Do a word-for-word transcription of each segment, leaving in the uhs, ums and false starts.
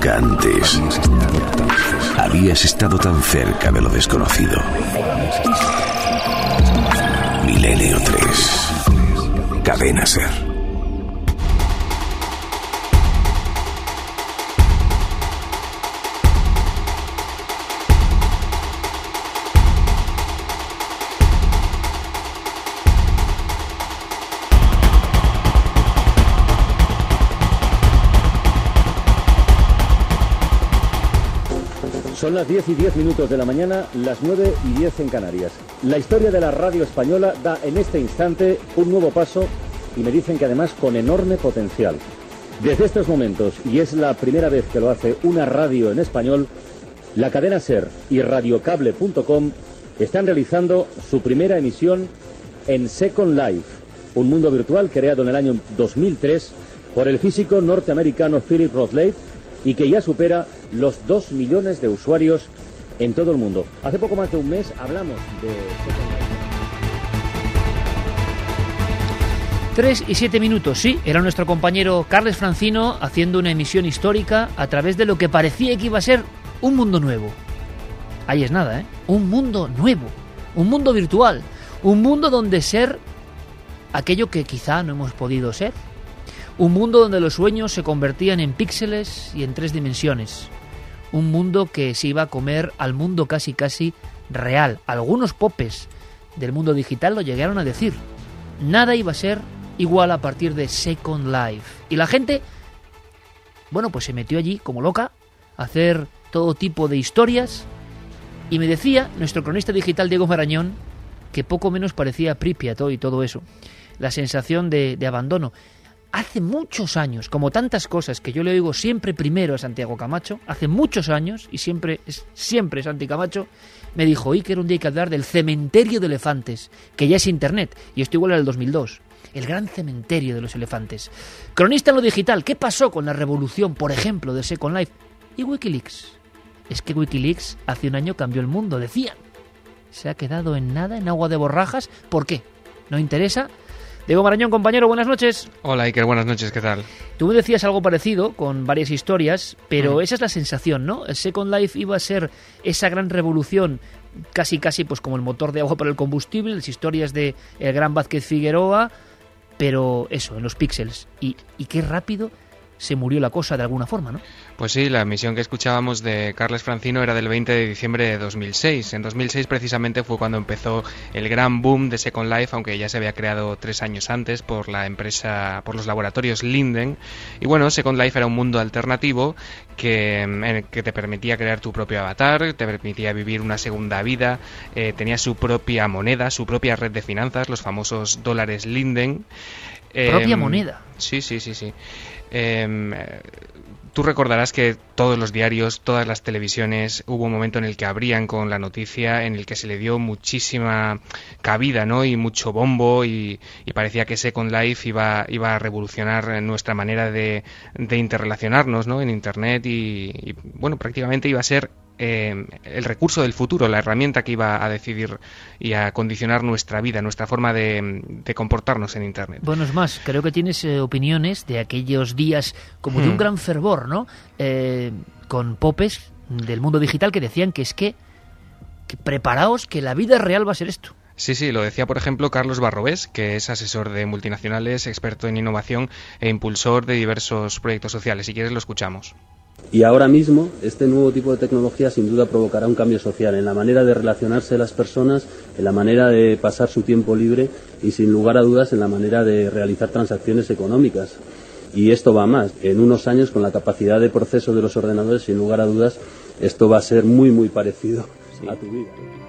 Nunca antes habías estado tan cerca de lo desconocido. Milenio tres. Cadena SER. Son las diez y diez minutos de la mañana, las nueve y diez en Canarias. La historia de la radio española da en este instante un nuevo paso y me dicen que además con enorme potencial. Desde estos momentos, y es la primera vez que lo hace una radio en español, la cadena SER y radiocable punto com están realizando su primera emisión en Second Life, un mundo virtual creado en el año dos mil tres por el físico norteamericano Philip Rothley, y que ya supera los dos millones de usuarios en todo el mundo. Hace poco más de un mes hablamos de Tres y siete minutos, sí, era nuestro compañero Carles Francino haciendo una emisión histórica a través de lo que parecía que iba a ser un mundo nuevo. Ahí es nada, ¿eh? Un mundo nuevo, un mundo virtual, un mundo donde ser aquello que quizá no hemos podido ser. Un mundo donde los sueños se convertían en píxeles y en tres dimensiones. Un mundo que se iba a comer al mundo casi casi real. Algunos popes del mundo digital lo llegaron a decir. Nada iba a ser igual a partir de Second Life. Y la gente, bueno, pues se metió allí como loca a hacer todo tipo de historias. Y me decía nuestro cronista digital Diego Marañón que poco menos parecía Pripyat y todo eso. La sensación de, de abandono. Hace muchos años, como tantas cosas que yo le oigo siempre primero a Santiago Camacho, hace muchos años, y siempre es siempre Santi Camacho, me dijo, Iker, un día hay que hablar del cementerio de elefantes, que ya es internet, y esto igual era el dos mil dos, el gran cementerio de los elefantes. Cronista en lo digital, ¿qué pasó con la revolución, por ejemplo, de Second Life? Y Wikileaks. Es que Wikileaks hace un año cambió el mundo, decían. Se ha quedado en nada, en agua de borrajas. ¿Por qué? ¿No interesa? Diego Marañón, compañero, buenas noches. Hola Iker, buenas noches, ¿qué tal? Tú me decías algo parecido con varias historias, pero mm. esa es la sensación, ¿no? El Second Life iba a ser esa gran revolución, casi casi pues como el motor de agua para el combustible, las historias de el gran Vázquez Figueroa, pero eso, en los píxeles. Y, y qué rápido se murió la cosa de alguna forma, ¿no? Pues sí, la emisión que escuchábamos de Carles Francino era del veinte de diciembre de dos mil seis. En dos mil seis precisamente fue cuando empezó el gran boom de Second Life, aunque ya se había creado tres años antes por la empresa, por los laboratorios Linden. Y bueno, Second Life era un mundo alternativo que, que te permitía crear tu propio avatar, te permitía vivir una segunda vida, eh, tenía su propia moneda, su propia red de finanzas, los famosos dólares Linden. ¿Propia eh, moneda? Sí, sí, sí, sí. Eh, tú recordarás que todos los diarios, todas las televisiones, hubo un momento en el que abrían con la noticia, en el que se le dio muchísima cabida, ¿no? Y mucho bombo, y, y parecía que Second Life iba, iba a revolucionar nuestra manera de, de interrelacionarnos, ¿no? En Internet y, y bueno, prácticamente iba a ser Eh, el recurso del futuro, la herramienta que iba a decidir y a condicionar nuestra vida, nuestra forma de, de comportarnos en Internet. Bueno, es más, creo que tienes eh, opiniones de aquellos días como hmm. de un gran fervor, ¿no? Eh, con popes del mundo digital que decían que es que, que preparaos que la vida real va a ser esto. Sí, sí, lo decía por ejemplo Carlos Barrobés, que es asesor de multinacionales, experto en innovación e impulsor de diversos proyectos sociales. Si quieres lo escuchamos. Y ahora mismo este nuevo tipo de tecnología sin duda provocará un cambio social en la manera de relacionarse de las personas, en la manera de pasar su tiempo libre y sin lugar a dudas en la manera de realizar transacciones económicas. Y esto va más. En unos años, con la capacidad de proceso de los ordenadores, sin lugar a dudas, esto va a ser muy muy parecido sí. a tu vida.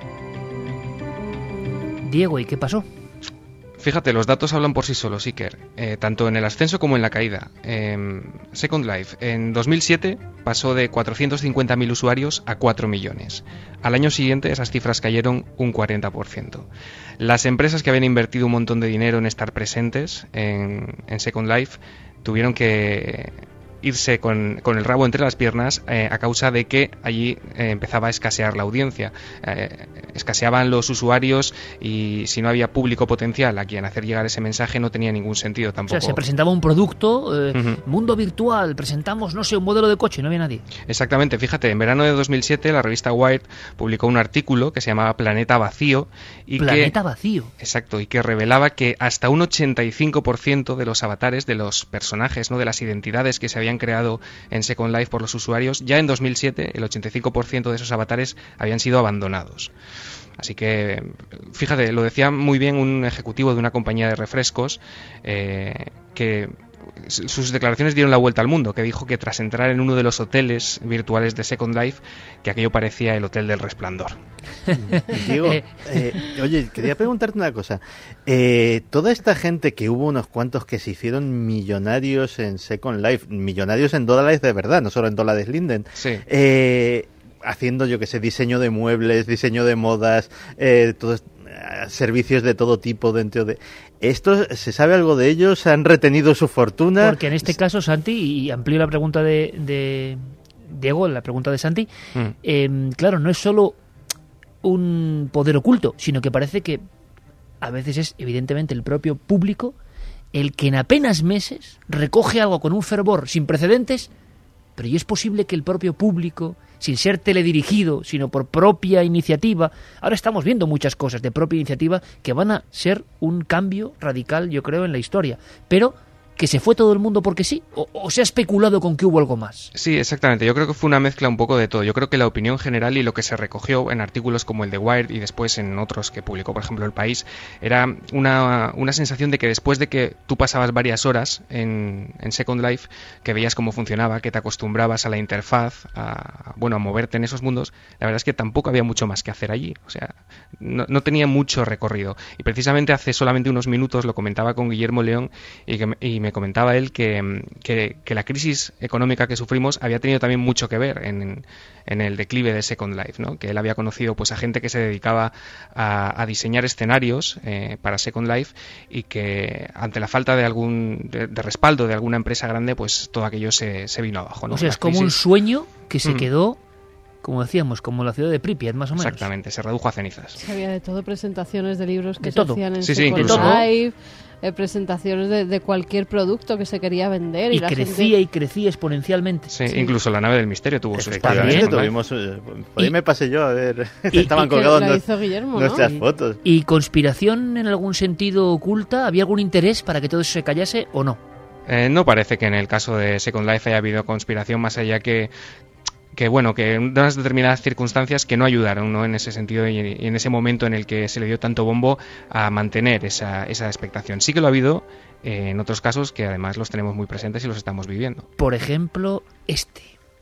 Diego, ¿y qué pasó? Fíjate, los datos hablan por sí solos, Iker, eh, tanto en el ascenso como en la caída. Eh, Second Life, en dos mil siete pasó de cuatrocientos cincuenta mil usuarios a cuatro millones. Al año siguiente esas cifras cayeron un cuarenta por ciento. Las empresas que habían invertido un montón de dinero en estar presentes en, en Second Life tuvieron que, irse con, con el rabo entre las piernas eh, a causa de que allí eh, empezaba a escasear la audiencia. Eh, escaseaban los usuarios y si no había público potencial a quien hacer llegar ese mensaje no tenía ningún sentido tampoco. O sea, se presentaba un producto, eh, uh-huh. mundo virtual, presentamos, no sé, un modelo de coche, no había nadie. Exactamente, fíjate, en verano de dos mil siete la revista Wired publicó un artículo que se llamaba Planeta Vacío. Y Planeta que, Vacío. Exacto, y que revelaba que hasta un ochenta y cinco por ciento de los avatares, de los personajes, ¿no?, de las identidades que se habían creado en Second Life por los usuarios, ya en dos mil siete el ochenta y cinco por ciento de esos avatares habían sido abandonados. Así que, fíjate, lo decía muy bien un ejecutivo de una compañía de refrescos eh, que sus declaraciones dieron la vuelta al mundo, que dijo que tras entrar en uno de los hoteles virtuales de Second Life, que aquello parecía el Hotel del Resplandor. Diego, eh, oye, quería preguntarte una cosa. Eh, toda esta gente que hubo unos cuantos que se hicieron millonarios en Second Life, millonarios en dólares de verdad, no solo en dólares Linden, sí. eh, haciendo, yo que sé, diseño de muebles, diseño de modas, eh, todos servicios de todo tipo dentro de... ¿Esto se sabe algo de ellos? ¿Han retenido su fortuna? Porque en este caso, Santi, y amplío la pregunta de, de Diego, la pregunta de Santi, mm. eh, claro, no es solo un poder oculto, sino que parece que a veces es evidentemente el propio público el que en apenas meses recoge algo con un fervor sin precedentes, pero ¿y es posible que el propio público, sin ser teledirigido, sino por propia iniciativa, ahora estamos viendo muchas cosas de propia iniciativa que van a ser un cambio radical, yo creo, en la historia, pero que se fue todo el mundo porque sí, o, o se ha especulado con que hubo algo más? Sí, exactamente, yo creo que fue una mezcla un poco de todo. Yo creo que la opinión general y lo que se recogió en artículos como el de Wired y después en otros que publicó, por ejemplo, El País, era una, una sensación de que después de que tú pasabas varias horas en, en Second Life, que veías cómo funcionaba, que te acostumbrabas a la interfaz, a, bueno, a moverte en esos mundos, la verdad es que tampoco había mucho más que hacer allí, o sea, no, no tenía mucho recorrido. Y precisamente hace solamente unos minutos lo comentaba con Guillermo León y, que, y me comentaba él que, que, que la crisis económica que sufrimos había tenido también mucho que ver en, en el declive de Second Life, ¿no? Que él había conocido pues a gente que se dedicaba a, a diseñar escenarios eh, para Second Life y que ante la falta de algún de, de respaldo de alguna empresa grande, pues todo aquello se, se vino abajo, ¿no? O sea, la es como crisis... un sueño que se mm. quedó, como decíamos, como la ciudad de Pripyat, más o menos. Exactamente, se redujo a cenizas. Sí, había de todo, presentaciones de libros que de se todo. hacían en sí, sí, Second incluso. Life, eh, presentaciones de, de cualquier producto que se quería vender. Y, y la crecía gente... y crecía exponencialmente. Sí, sí. Incluso la nave del misterio tuvo sus Efectivamente, tuvimos, por ahí me pasé yo a ver, y, estaban y colgados la nos, hizo Guillermo, nuestras ¿no? fotos. ¿Y conspiración en algún sentido oculta? ¿Había algún interés para que todo eso se callase o no? Eh, no parece que en el caso de Second Life haya habido conspiración más allá que que bueno, que en unas determinadas circunstancias que no ayudaron, ¿no? En ese sentido y en ese momento en el que se le dio tanto bombo a mantener esa, esa expectación. Sí que lo ha habido eh, en otros casos que además los tenemos muy presentes y los estamos viviendo. Por ejemplo, este.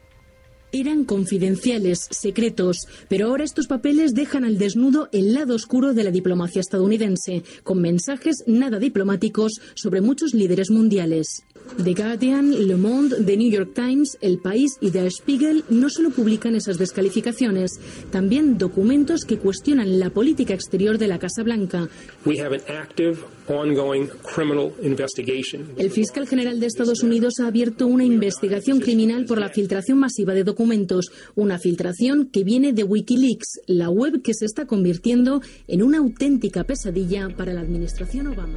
Eran confidenciales, secretos, pero ahora estos papeles dejan al desnudo el lado oscuro de la diplomacia estadounidense, con mensajes nada diplomáticos sobre muchos líderes mundiales. The Guardian, Le Monde, The New York Times, El País y Der Spiegel no solo publican esas descalificaciones, también documentos que cuestionan la política exterior de la Casa Blanca. We have an active, ongoing criminal investigation. El fiscal general de Estados Unidos ha abierto una investigación criminal por la filtración masiva de documentos, una filtración que viene de Wikileaks, la web que se está convirtiendo en una auténtica pesadilla para la administración Obama.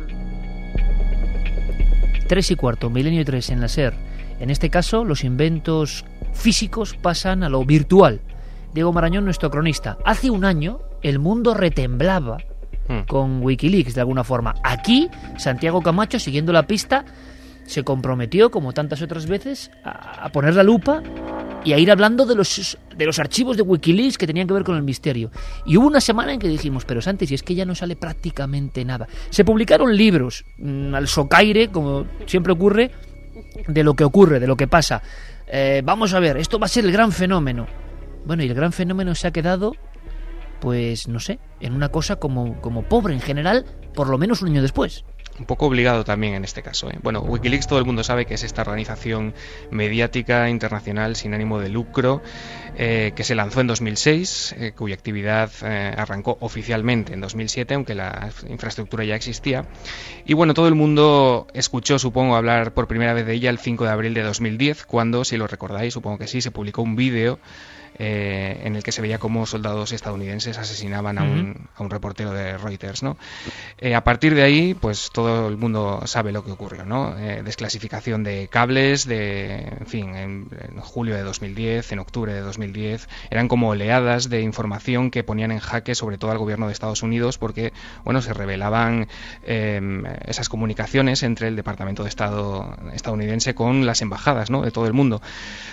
Tres y cuarto, Milenio tres en la SER. En este caso, los inventos físicos pasan a lo virtual. Diego Marañón, nuestro cronista. Hace un año, el mundo retemblaba hmm. con Wikileaks, de alguna forma. Aquí, Santiago Camacho, siguiendo la pista, se comprometió, como tantas otras veces, a, a poner la lupa y a ir hablando de los, de los archivos de Wikileaks que tenían que ver con el misterio. Y hubo una semana en que dijimos, pero Santi, si es que ya no sale prácticamente nada. Se publicaron libros mmm, al socaire, como siempre ocurre, de lo que ocurre, de lo que pasa. Eh, vamos a ver, esto va a ser el gran fenómeno. Bueno, y el gran fenómeno se ha quedado, pues no sé, en una cosa como, como pobre en general, por lo menos un año después. un poco obligado también en este caso, ¿eh? Bueno, Wikileaks todo el mundo sabe que es esta organización mediática internacional sin ánimo de lucro eh, que se lanzó en dos mil seis, eh, cuya actividad eh, arrancó oficialmente en dos mil siete, aunque la infraestructura ya existía. Y bueno, todo el mundo escuchó, supongo, hablar por primera vez de ella el cinco de abril de dos mil diez, cuando, si lo recordáis, supongo que sí, se publicó un vídeo Eh, en el que se veía cómo soldados estadounidenses asesinaban a un, a un reportero de Reuters, ¿no? Eh, a partir de ahí, pues todo el mundo sabe lo que ocurrió, ¿no? Eh, desclasificación de cables, de, en fin, en, en julio de dos mil diez, en octubre de dos mil diez, eran como oleadas de información que ponían en jaque sobre todo al gobierno de Estados Unidos, porque, bueno, se revelaban eh, esas comunicaciones entre el Departamento de Estado estadounidense con las embajadas, ¿no?, de todo el mundo.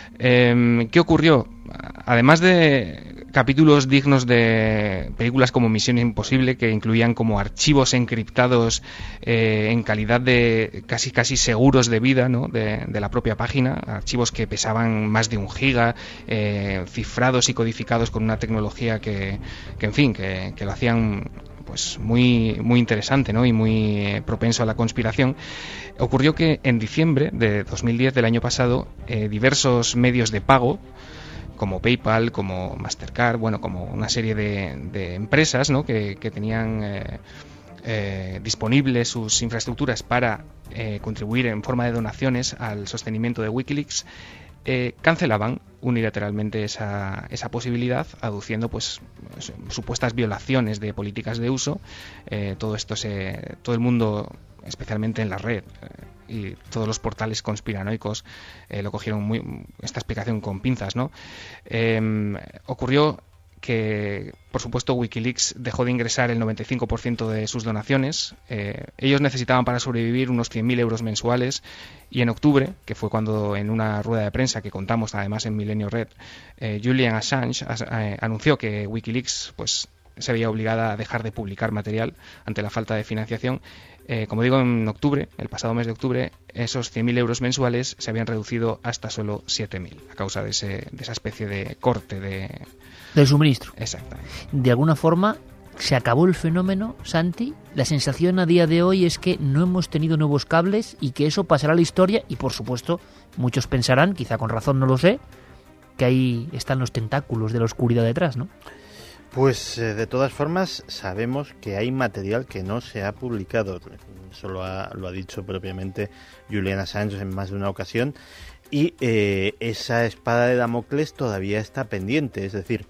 Eh, ¿Qué ocurrió? Además de capítulos dignos de películas como Misión Imposible, que incluían como archivos encriptados eh, en calidad de casi casi seguros de vida, ¿no?, de, de la propia página, archivos que pesaban más de un giga, eh, cifrados y codificados con una tecnología que, que en fin, que, que lo hacían pues muy muy interesante, ¿no?, y muy eh, propenso a la conspiración. Ocurrió que en diciembre de dos mil diez del año pasado, eh, diversos medios de pago como PayPal, como Mastercard, bueno, como una serie de, de empresas, ¿no?, que, que tenían eh, eh, disponibles sus infraestructuras para eh, contribuir en forma de donaciones al sostenimiento de Wikileaks, eh, cancelaban unilateralmente esa, esa posibilidad, aduciendo pues supuestas violaciones de políticas de uso. Eh, todo esto se, todo el mundo, especialmente en la red, eh, y todos los portales conspiranoicos eh, lo cogieron muy, esta explicación con pinzas, ¿no? Eh, ocurrió que, por supuesto, Wikileaks dejó de ingresar el noventa y cinco por ciento de sus donaciones. Eh, ellos necesitaban para sobrevivir unos cien mil euros mensuales, y en octubre, que fue cuando en una rueda de prensa que contamos además en Milenio Red, eh, Julian Assange as, eh, anunció que Wikileaks pues se veía obligada a dejar de publicar material ante la falta de financiación. Eh, como digo, en octubre, el pasado mes de octubre, esos cien mil euros mensuales se habían reducido hasta solo siete mil a causa de, ese, de esa especie de corte de... del suministro. Exactamente. De alguna forma se acabó el fenómeno, Santi. La sensación a día de hoy es que no hemos tenido nuevos cables y que eso pasará a la historia, y por supuesto muchos pensarán, quizá con razón, no lo sé, que ahí están los tentáculos de la oscuridad detrás, ¿no? Pues eh, de todas formas sabemos que hay material que no se ha publicado. Eso lo ha, lo ha dicho propiamente Julian Assange en más de una ocasión, y eh, esa espada de Damocles todavía está pendiente, es decir,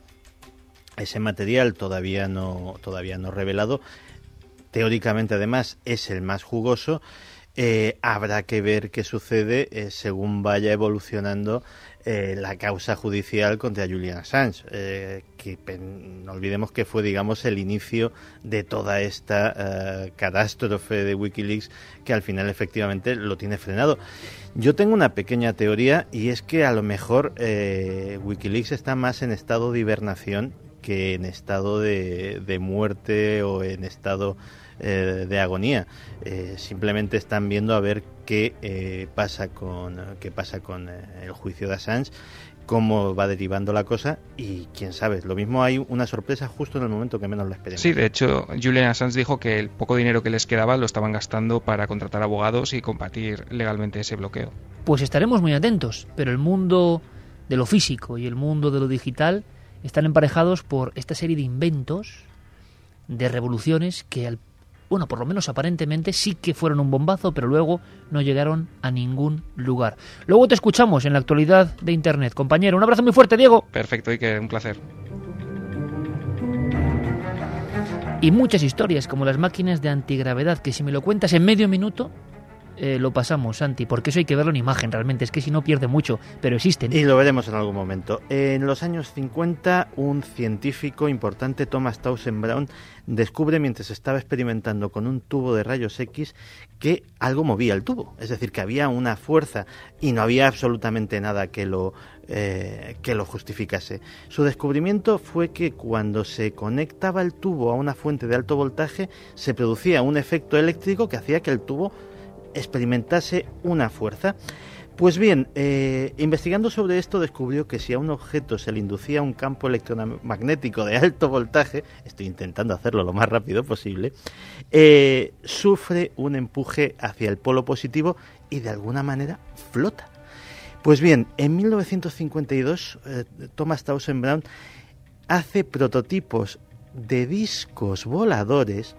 ese material todavía no, todavía no revelado. Teóricamente, además, es el más jugoso. Eh, habrá que ver qué sucede eh, según vaya evolucionando eh, la causa judicial contra Julian Assange, eh, que pen, no olvidemos que fue, digamos, el inicio de toda esta eh, catástrofe de Wikileaks, que al final efectivamente lo tiene frenado. Yo tengo una pequeña teoría, y es que a lo mejor eh, Wikileaks está más en estado de hibernación que en estado de, de muerte o en estado eh, de agonía. Eh, simplemente están viendo a ver qué eh, pasa con qué pasa con eh, el juicio de Assange, cómo va derivando la cosa, y quién sabe, lo mismo hay una sorpresa justo en el momento que menos la esperemos. Sí, de hecho, Julian Assange dijo que el poco dinero que les quedaba lo estaban gastando para contratar abogados y combatir legalmente ese bloqueo. Pues estaremos muy atentos, pero el mundo de lo físico y el mundo de lo digital están emparejados por esta serie de inventos, de revoluciones que, al, bueno, por lo menos aparentemente sí que fueron un bombazo, pero luego no llegaron a ningún lugar. Luego te escuchamos en la actualidad de Internet. Compañero, un abrazo muy fuerte, Diego. Perfecto, y que un placer. Y muchas historias, como las máquinas de antigravedad, que si me lo cuentas en medio minuto, eh, lo pasamos, Santi, porque eso hay que verlo en imagen realmente, es que si no pierde mucho, pero existen. Y lo veremos en algún momento. En los años cincuenta, un científico importante, Thomas Townsend Brown, descubre, mientras estaba experimentando con un tubo de rayos X, que algo movía el tubo, es decir, que había una fuerza y no había absolutamente nada que lo, eh, que lo justificase. Su descubrimiento fue que cuando se conectaba el tubo a una fuente de alto voltaje, se producía un efecto eléctrico que hacía que el tubo experimentase una fuerza. Pues bien, eh, investigando sobre esto descubrió que si a un objeto se le inducía un campo electromagnético de alto voltaje, estoy intentando hacerlo lo más rápido posible, eh, sufre un empuje hacia el polo positivo y de alguna manera flota. Pues bien, en mil novecientos cincuenta y dos eh, Thomas Townsend Brown hace prototipos de discos voladores,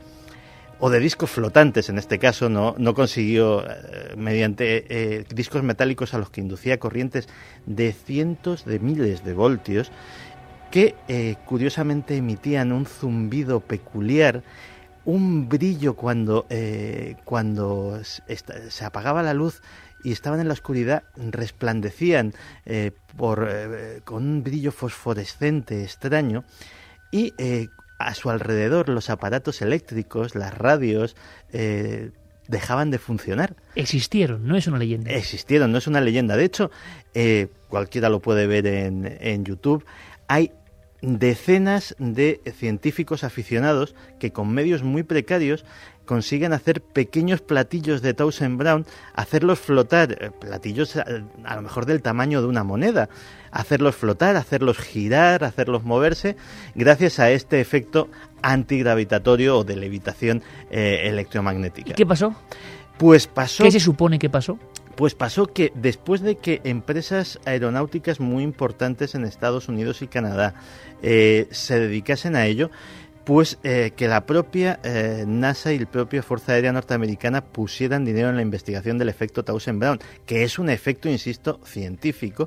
o de discos flotantes en este caso, no, no consiguió eh, mediante eh, discos metálicos a los que inducía corrientes de cientos de miles de voltios que eh, curiosamente emitían un zumbido peculiar, un brillo cuando, eh, cuando se apagaba la luz y estaban en la oscuridad, resplandecían eh, por, eh, con un brillo fosforescente extraño y eh, a su alrededor los aparatos eléctricos, las radios, eh, dejaban de funcionar. Existieron, no es una leyenda. Existieron, no es una leyenda. De hecho, eh, cualquiera lo puede ver en, en YouTube, hay decenas de científicos aficionados que con medios muy precarios consiguen hacer pequeños platillos de Townsend Brown, hacerlos flotar, platillos a, a lo mejor del tamaño de una moneda, hacerlos flotar, hacerlos girar, hacerlos moverse, gracias a este efecto antigravitatorio o de levitación eh, electromagnética. ¿Y qué pasó? Pues pasó... ¿Qué se supone que pasó? Pues pasó que después de que empresas aeronáuticas muy importantes en Estados Unidos y Canadá eh, se dedicasen a ello, pues eh, que la propia eh, NASA y la propia Fuerza Aérea Norteamericana pusieran dinero en la investigación del efecto Townsend Brown, que es un efecto, insisto, científico,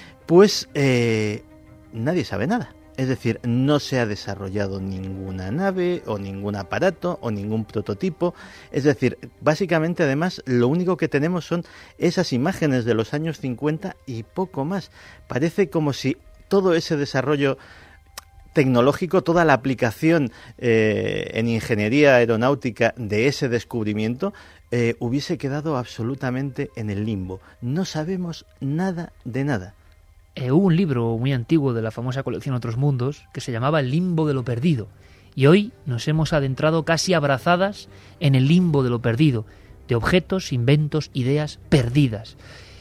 pues eh, nadie sabe nada. Es decir, no se ha desarrollado ninguna nave o ningún aparato o ningún prototipo. Es decir, básicamente además lo único que tenemos son esas imágenes de los años cincuenta y poco más. Parece como si todo ese desarrollo tecnológico, toda la aplicación eh, en ingeniería aeronáutica de ese descubrimiento eh, hubiese quedado absolutamente en el limbo. No sabemos nada de nada. Eh, hubo un libro muy antiguo de la famosa colección Otros Mundos que se llamaba El limbo de lo perdido, y hoy nos hemos adentrado casi abrazadas en el limbo de lo perdido, de objetos, inventos, ideas perdidas.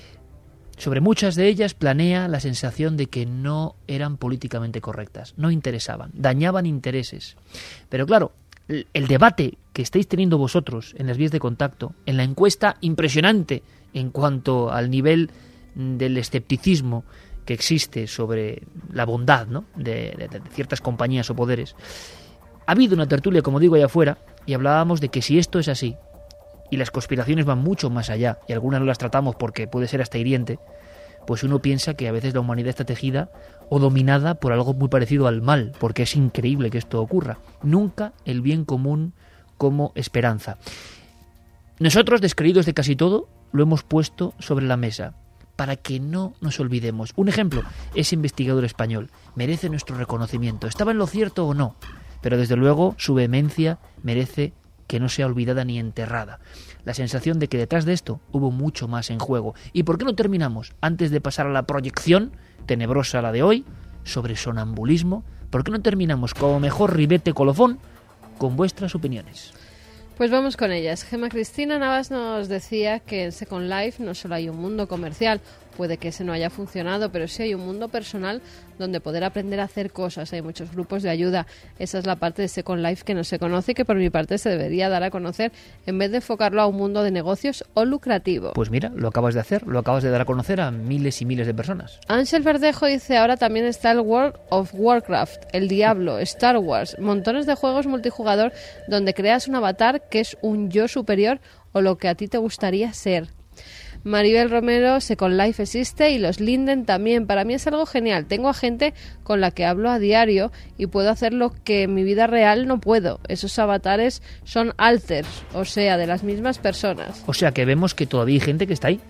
Sobre muchas de ellas planea la sensación de que no eran políticamente correctas, no interesaban, dañaban intereses. Pero claro, el debate que estáis teniendo vosotros en las vías de contacto, en la encuesta impresionante en cuanto al nivel del escepticismo que existe sobre la bondad, ¿no?, de, de, de ciertas compañías o poderes, ha habido una tertulia, como digo, allá afuera, y hablábamos de que si esto es así, y las conspiraciones van mucho más allá, y algunas no las tratamos porque puede ser hasta hiriente, pues uno piensa que a veces la humanidad está tejida o dominada por algo muy parecido al mal, porque es increíble que esto ocurra. Nunca el bien común como esperanza. Nosotros, descreídos de casi todo, lo hemos puesto sobre la mesa, para que no nos olvidemos. Un ejemplo, ese investigador español merece nuestro reconocimiento. ¿Estaba en lo cierto o no? Pero desde luego su vehemencia merece que no sea olvidada ni enterrada. La sensación de que detrás de esto hubo mucho más en juego. ¿Y por qué no terminamos, antes de pasar a la proyección, tenebrosa la de hoy, sobre sonambulismo, por qué no terminamos como mejor ribete colofón con vuestras opiniones? Pues vamos con ellas. Gemma Cristina Navas nos decía que en Second Life no solo hay un mundo comercial, puede que ese no haya funcionado, pero sí hay un mundo personal donde poder aprender a hacer cosas. Hay muchos grupos de ayuda. Esa es la parte de Second Life que no se conoce y que por mi parte se debería dar a conocer en vez de enfocarlo a un mundo de negocios o lucrativo. Pues mira, lo acabas de hacer, lo acabas de dar a conocer a miles y miles de personas. Ángel Verdejo dice, ahora también está el World of Warcraft, el Diablo, Star Wars, montones de juegos multijugador donde creas un avatar que es un yo superior o lo que a ti te gustaría ser. Maribel Romero, Second Life existe y los Linden también. Para mí es algo genial. Tengo a gente con la que hablo a diario y puedo hacer lo que en mi vida real no puedo. Esos avatares son alters, o sea, de las mismas personas. O sea, que vemos que todavía hay gente que está ahí.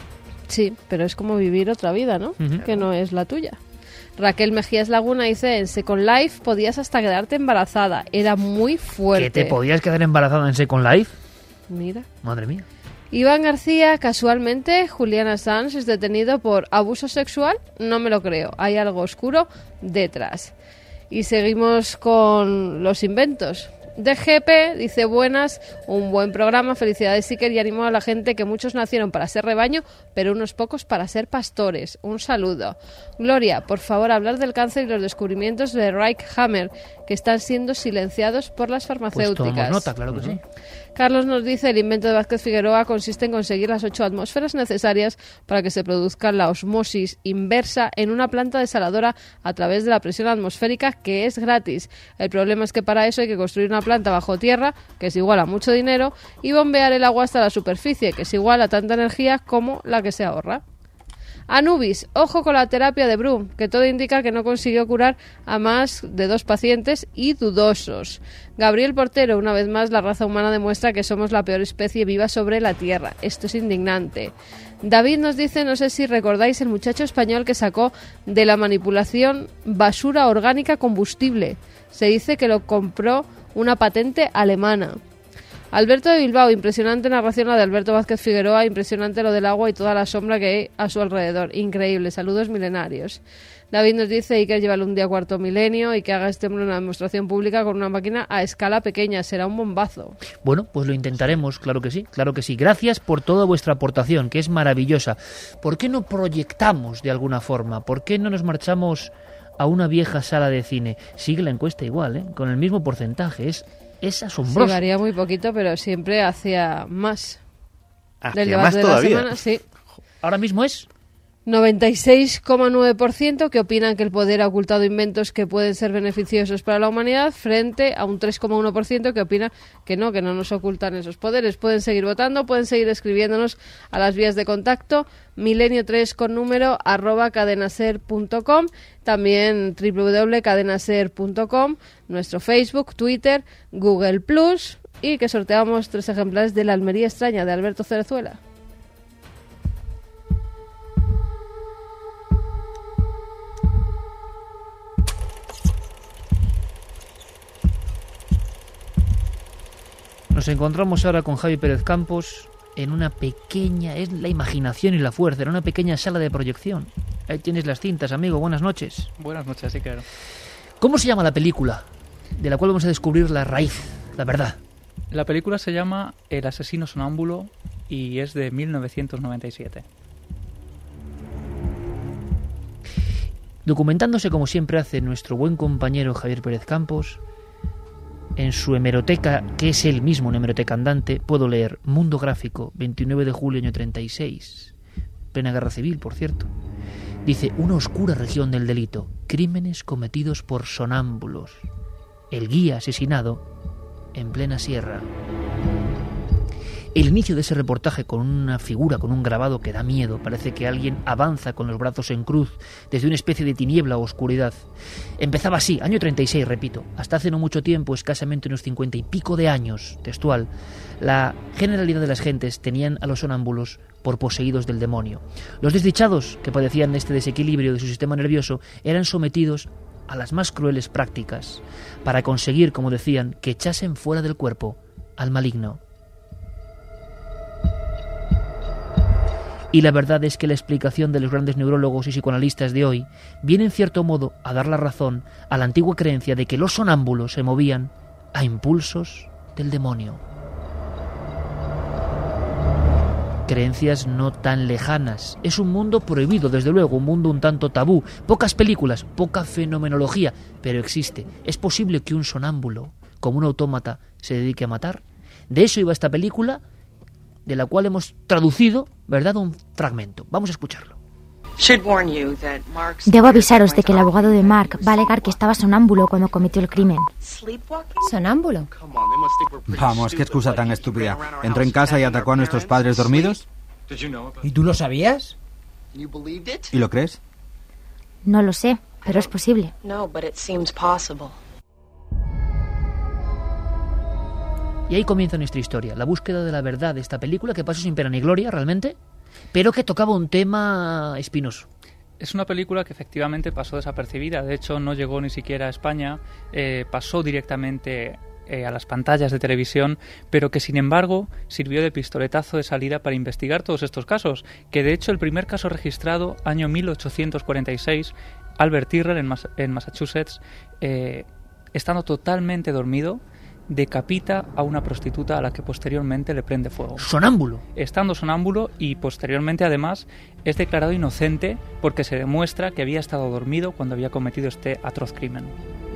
Sí, pero es como vivir otra vida, ¿no? Uh-huh. Que no es la tuya. Raquel Mejías Laguna dice, en Second Life podías hasta quedarte embarazada. Era muy fuerte. ¿Que te podías quedar embarazada en Second Life? Mira. Madre mía. Iván García, casualmente, Julian Assange es detenido por abuso sexual. No me lo creo, hay algo oscuro detrás. Y seguimos con los inventos. D G P dice buenas, un buen programa, felicidades Iker, y animo a la gente que muchos nacieron para ser rebaño, pero unos pocos para ser pastores. Un saludo. Gloria, por favor, hablar del cáncer y los descubrimientos de Reich Hammer, que están siendo silenciados por las farmacéuticas. Pues tomamos nota, claro que uh-huh. sí. Carlos nos dice, el invento de Vázquez Figueroa consiste en conseguir las ocho atmósferas necesarias para que se produzca la osmosis inversa en una planta desaladora a través de la presión atmosférica, que es gratis. El problema es que para eso hay que construir una planta bajo tierra, que es igual a mucho dinero, y bombear el agua hasta la superficie, que es igual a tanta energía como la que se ahorra. Anubis, ojo con la terapia de Brum, que todo indica que no consiguió curar a más de dos pacientes y dudosos. Gabriel Portero, una vez más, la raza humana demuestra que somos la peor especie viva sobre la Tierra. Esto es indignante. David nos dice, no sé si recordáis el muchacho español que sacó de la manipulación basura orgánica combustible. Se dice que lo compró una patente alemana. Alberto de Bilbao, impresionante narración la de Alberto Vázquez Figueroa, impresionante lo del agua y toda la sombra que hay a su alrededor. Increíble, saludos milenarios. David nos dice, Iker, llévalo un día cuarto milenio y que haga este hombre una demostración pública con una máquina a escala pequeña, será un bombazo. Bueno, pues lo intentaremos, claro que sí, claro que sí. Gracias por toda vuestra aportación, que es maravillosa. ¿Por qué no proyectamos de alguna forma? ¿Por qué no nos marchamos a una vieja sala de cine? Sigue la encuesta igual, ¿eh? Con el mismo porcentaje, es... Es asombroso. Sí, varía muy poquito, pero siempre hacia más. ¿Hacia Del más de todavía? La semana, sí. ¿Ahora mismo es? noventa y seis coma nueve por ciento que opinan que el poder ha ocultado inventos que pueden ser beneficiosos para la humanidad, frente a un tres coma uno por ciento que opina que no, que no nos ocultan esos poderes. Pueden seguir votando, pueden seguir escribiéndonos a las vías de contacto, milenio tres con número arroba cadenaser punto com, también doble u doble u doble punto cadenaser punto com, nuestro Facebook, Twitter, Google Plus, y que sorteamos tres ejemplares de La Almería Extraña de Alberto Cerezuela. Nos encontramos ahora con Javi Pérez Campos en una pequeña, es la imaginación y la fuerza, en una pequeña sala de proyección. Ahí tienes las cintas, amigo, buenas noches. Buenas noches, sí, claro. ¿Cómo se llama la película de la cual vamos a descubrir la raíz, la verdad? La película se llama El asesino sonámbulo y es de mil novecientos noventa y siete. Documentándose como siempre hace nuestro buen compañero Javier Pérez Campos, en su hemeroteca, que es él mismo una hemeroteca andante, puedo leer Mundo Gráfico, veintinueve de julio año treinta y seis, plena guerra civil, por cierto. Dice, una oscura región del delito, crímenes cometidos por sonámbulos, el guía asesinado en plena sierra. El inicio de ese reportaje con una figura, con un grabado que da miedo. Parece que alguien avanza con los brazos en cruz desde una especie de tiniebla o oscuridad. Empezaba así, año treinta y seis, repito. Hasta hace no mucho tiempo, escasamente unos cincuenta y pico de años, textual, la generalidad de las gentes tenían a los sonámbulos por poseídos del demonio. Los desdichados, que padecían este desequilibrio de su sistema nervioso, eran sometidos a las más crueles prácticas para conseguir, como decían, que echasen fuera del cuerpo al maligno. Y la verdad es que la explicación de los grandes neurólogos y psicoanalistas de hoy viene en cierto modo a dar la razón a la antigua creencia de que los sonámbulos se movían a impulsos del demonio. Creencias no tan lejanas. Es un mundo prohibido, desde luego, un mundo un tanto tabú. Pocas películas, poca fenomenología, pero existe. ¿Es posible que un sonámbulo, como un autómata, se dedique a matar? De eso iba esta película, de la cual hemos traducido, ¿verdad?, un fragmento. Vamos a escucharlo. Debo avisaros de que el abogado de Mark va a alegar que estaba sonámbulo cuando cometió el crimen. ¿Sonámbulo? Vamos, qué excusa tan estúpida. ¿Entró en casa y atacó a nuestros padres dormidos? ¿Y tú lo sabías? ¿Y lo crees? No lo sé, pero es posible. Y ahí comienza nuestra historia, la búsqueda de la verdad de esta película que pasó sin pena ni gloria realmente, pero que tocaba un tema espinoso. Es una película que efectivamente pasó desapercibida, de hecho no llegó ni siquiera a España, eh, pasó directamente eh, a las pantallas de televisión, pero que sin embargo sirvió de pistoletazo de salida para investigar todos estos casos, que de hecho el primer caso registrado, año mil ochocientos cuarenta y seis, Albert Tyrrell en, Mas- en Massachusetts, eh, estando totalmente dormido, decapita a una prostituta a la que posteriormente le prende fuego. Sonámbulo. Estando sonámbulo, y posteriormente además es declarado inocente porque se demuestra que había estado dormido cuando había cometido este atroz crimen.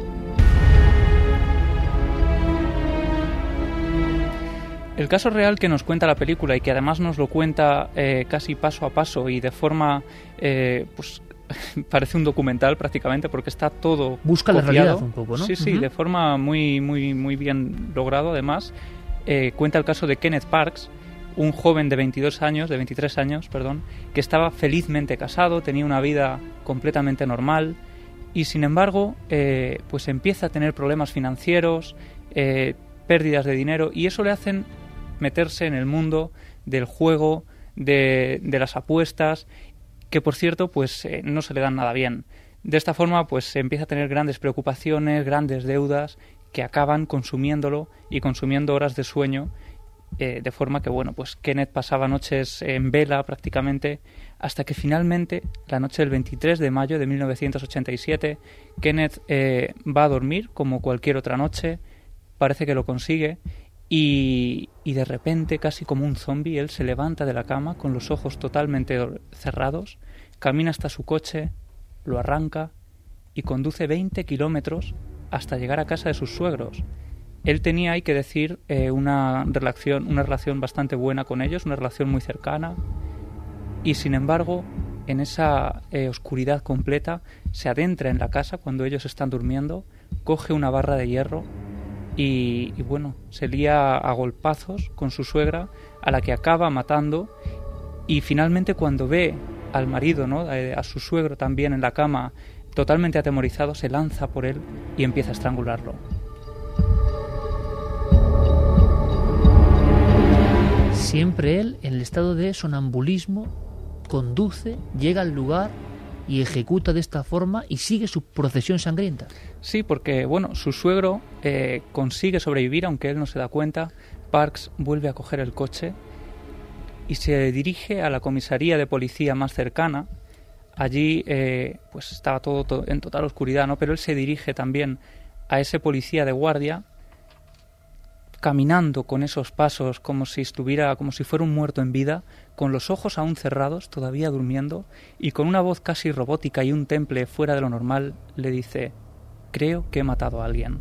El caso real que nos cuenta la película, y que además nos lo cuenta eh, casi paso a paso y de forma, eh, pues parece un documental prácticamente, porque está todo busca copiado. La realidad un poco, ¿no? Sí, sí, uh-huh. de forma muy, muy, muy bien logrado. Además, eh, cuenta el caso de Kenneth Parks, un joven de veintidós años, de veintitrés años, perdón, que estaba felizmente casado, tenía una vida completamente normal, y sin embargo, eh, pues empieza a tener problemas financieros, eh, pérdidas de dinero, y eso le hacen meterse en el mundo del juego, de, de las apuestas, que por cierto pues eh, no se le dan nada bien. De esta forma pues se empieza a tener grandes preocupaciones, grandes deudas que acaban consumiéndolo y consumiendo horas de sueño, eh, de forma que bueno, pues Kenneth pasaba noches en vela prácticamente, hasta que finalmente la noche del veintitrés de mayo de mil novecientos ochenta y siete Kenneth eh, va a dormir como cualquier otra noche, parece que lo consigue. Y, y de repente, casi como un zombie, él se levanta de la cama con los ojos totalmente cerrados, camina hasta su coche, lo arranca y conduce veinte kilómetros hasta llegar a casa de sus suegros. Él tenía, hay que decir, eh, una relación, una relación bastante buena con ellos, una relación muy cercana, y sin embargo, en esa eh, oscuridad completa, se adentra en la casa cuando ellos están durmiendo, coge una barra de hierro, Y, y bueno, se lía a golpazos con su suegra, a la que acaba matando, y finalmente cuando ve al marido, ¿no?, a, a su suegro también en la cama, totalmente atemorizado, se lanza por él y empieza a estrangularlo. Siempre él, en el estado de sonambulismo, conduce, llega al lugar y ejecuta de esta forma y sigue su procesión sangrienta. Sí, porque bueno, su suegro eh, consigue sobrevivir, aunque él no se da cuenta. Parks vuelve a coger el coche y se dirige a la comisaría de policía más cercana. Allí eh, pues estaba todo, todo en total oscuridad, ¿no? Pero él se dirige también a ese policía de guardia, caminando con esos pasos como si estuviera, como si fuera un muerto en vida, con los ojos aún cerrados, todavía durmiendo, y con una voz casi robótica y un temple fuera de lo normal, le dice: creo que he matado a alguien.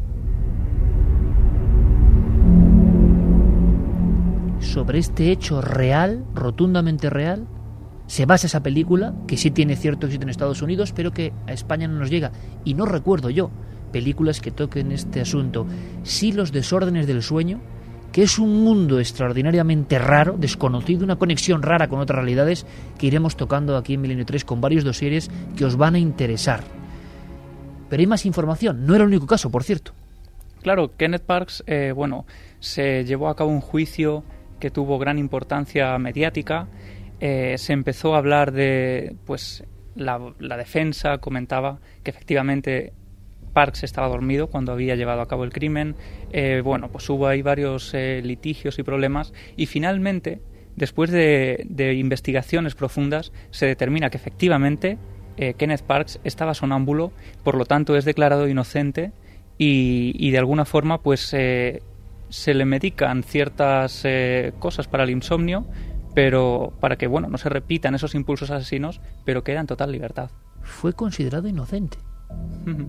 Sobre este hecho real, rotundamente real, se basa esa película, que sí tiene cierto éxito en Estados Unidos, pero que a España no nos llega. Y no recuerdo yo películas que toquen este asunto. Sí, Los desórdenes del sueño, que es un mundo extraordinariamente raro, desconocido, una conexión rara con otras realidades que iremos tocando aquí en Milenio tres con varios dosieres que os van a interesar. Pero hay más información. No era el único caso, por cierto. Claro, Kenneth Parks, eh, bueno, se llevó a cabo un juicio que tuvo gran importancia mediática. Eh, se empezó a hablar de, pues, la, la defensa comentaba que efectivamente Parks estaba dormido cuando había llevado a cabo el crimen. Eh, bueno, pues hubo ahí varios eh, litigios y problemas, y finalmente, después de, de investigaciones profundas, se determina que efectivamente eh, Kenneth Parks estaba sonámbulo, por lo tanto es declarado inocente, y, y de alguna forma pues eh, se le medican ciertas eh, cosas para el insomnio, pero para que bueno no se repitan esos impulsos asesinos, pero queda en total libertad. Fue considerado inocente. Uh-huh.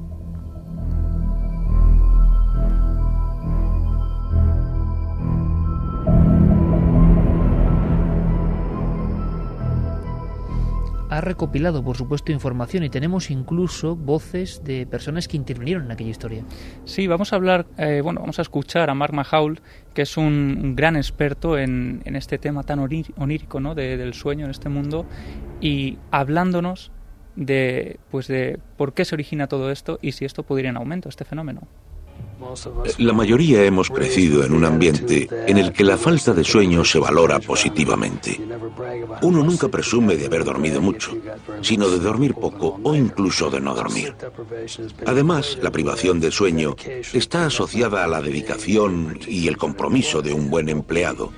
Ha recopilado, por supuesto, información, y tenemos incluso voces de personas que intervinieron en aquella historia. Sí, vamos a hablar, eh, bueno, vamos a escuchar a Mark Mahaul, que es un, un gran experto en, en este tema tan onírico, ¿no?, de, del sueño en este mundo, y hablándonos de, pues de por qué se origina todo esto y si esto puede ir en aumento, este fenómeno. La mayoría hemos crecido en un ambiente en el que la falta de sueño se valora positivamente. Uno nunca presume de haber dormido mucho, sino de dormir poco o incluso de no dormir. Además, la privación de sueño está asociada a la dedicación y el compromiso de un buen empleado.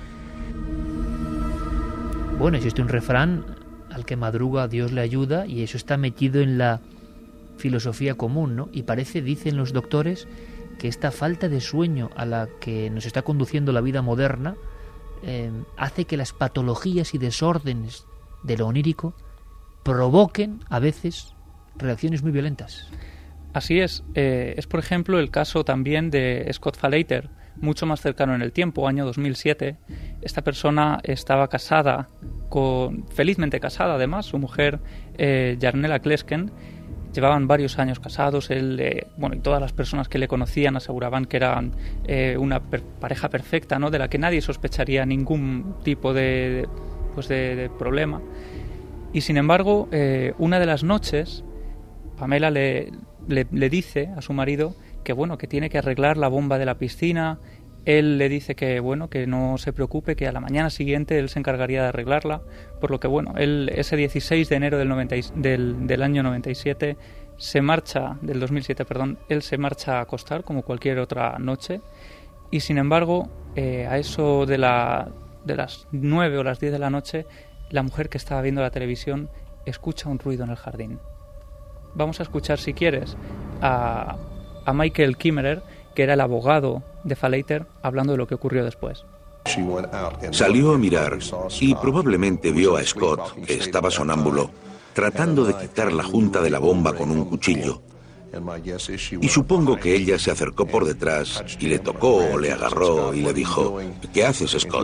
Bueno, existe un refrán: al que madruga Dios le ayuda, y eso está metido en la filosofía común, ¿no? Y parece, dicen los doctores, que esta falta de sueño a la que nos está conduciendo la vida moderna eh, hace que las patologías y desórdenes de lo onírico provoquen a veces reacciones muy violentas. Así es. Eh, es, por ejemplo, el caso también de Scott Falater, mucho más cercano en el tiempo, año dos mil siete. Esta persona estaba casada, con, felizmente casada además, su mujer, eh, Jarnella Klesken. Llevaban varios años casados. Él, eh, bueno, y todas las personas que le conocían aseguraban que eran eh, una per- pareja perfecta, ¿no? De la que nadie sospecharía ningún tipo de, de, pues de, de problema. Y sin embargo, eh, una de las noches, Pamela le, le, le dice a su marido que bueno, que tiene que arreglar la bomba de la piscina. Él le dice que bueno, que no se preocupe, que a la mañana siguiente él se encargaría de arreglarla, por lo que bueno, él ese dieciséis de enero del, noventa, del, del año noventa y siete se marcha, del dos mil siete, perdón, él se marcha a acostar como cualquier otra noche, y sin embargo, eh, a eso de, la, de las nueve o las diez de la noche, la mujer que estaba viendo la televisión escucha un ruido en el jardín. Vamos a escuchar, si quieres, a, a Michael Kimmerer, que era el abogado de Falater, hablando de lo que ocurrió después. Salió a mirar y probablemente vio a Scott, que estaba sonámbulo, tratando de quitar la junta de la bomba con un cuchillo. Y supongo que ella se acercó por detrás y le tocó o le agarró y le dijo: ¿qué haces, Scott?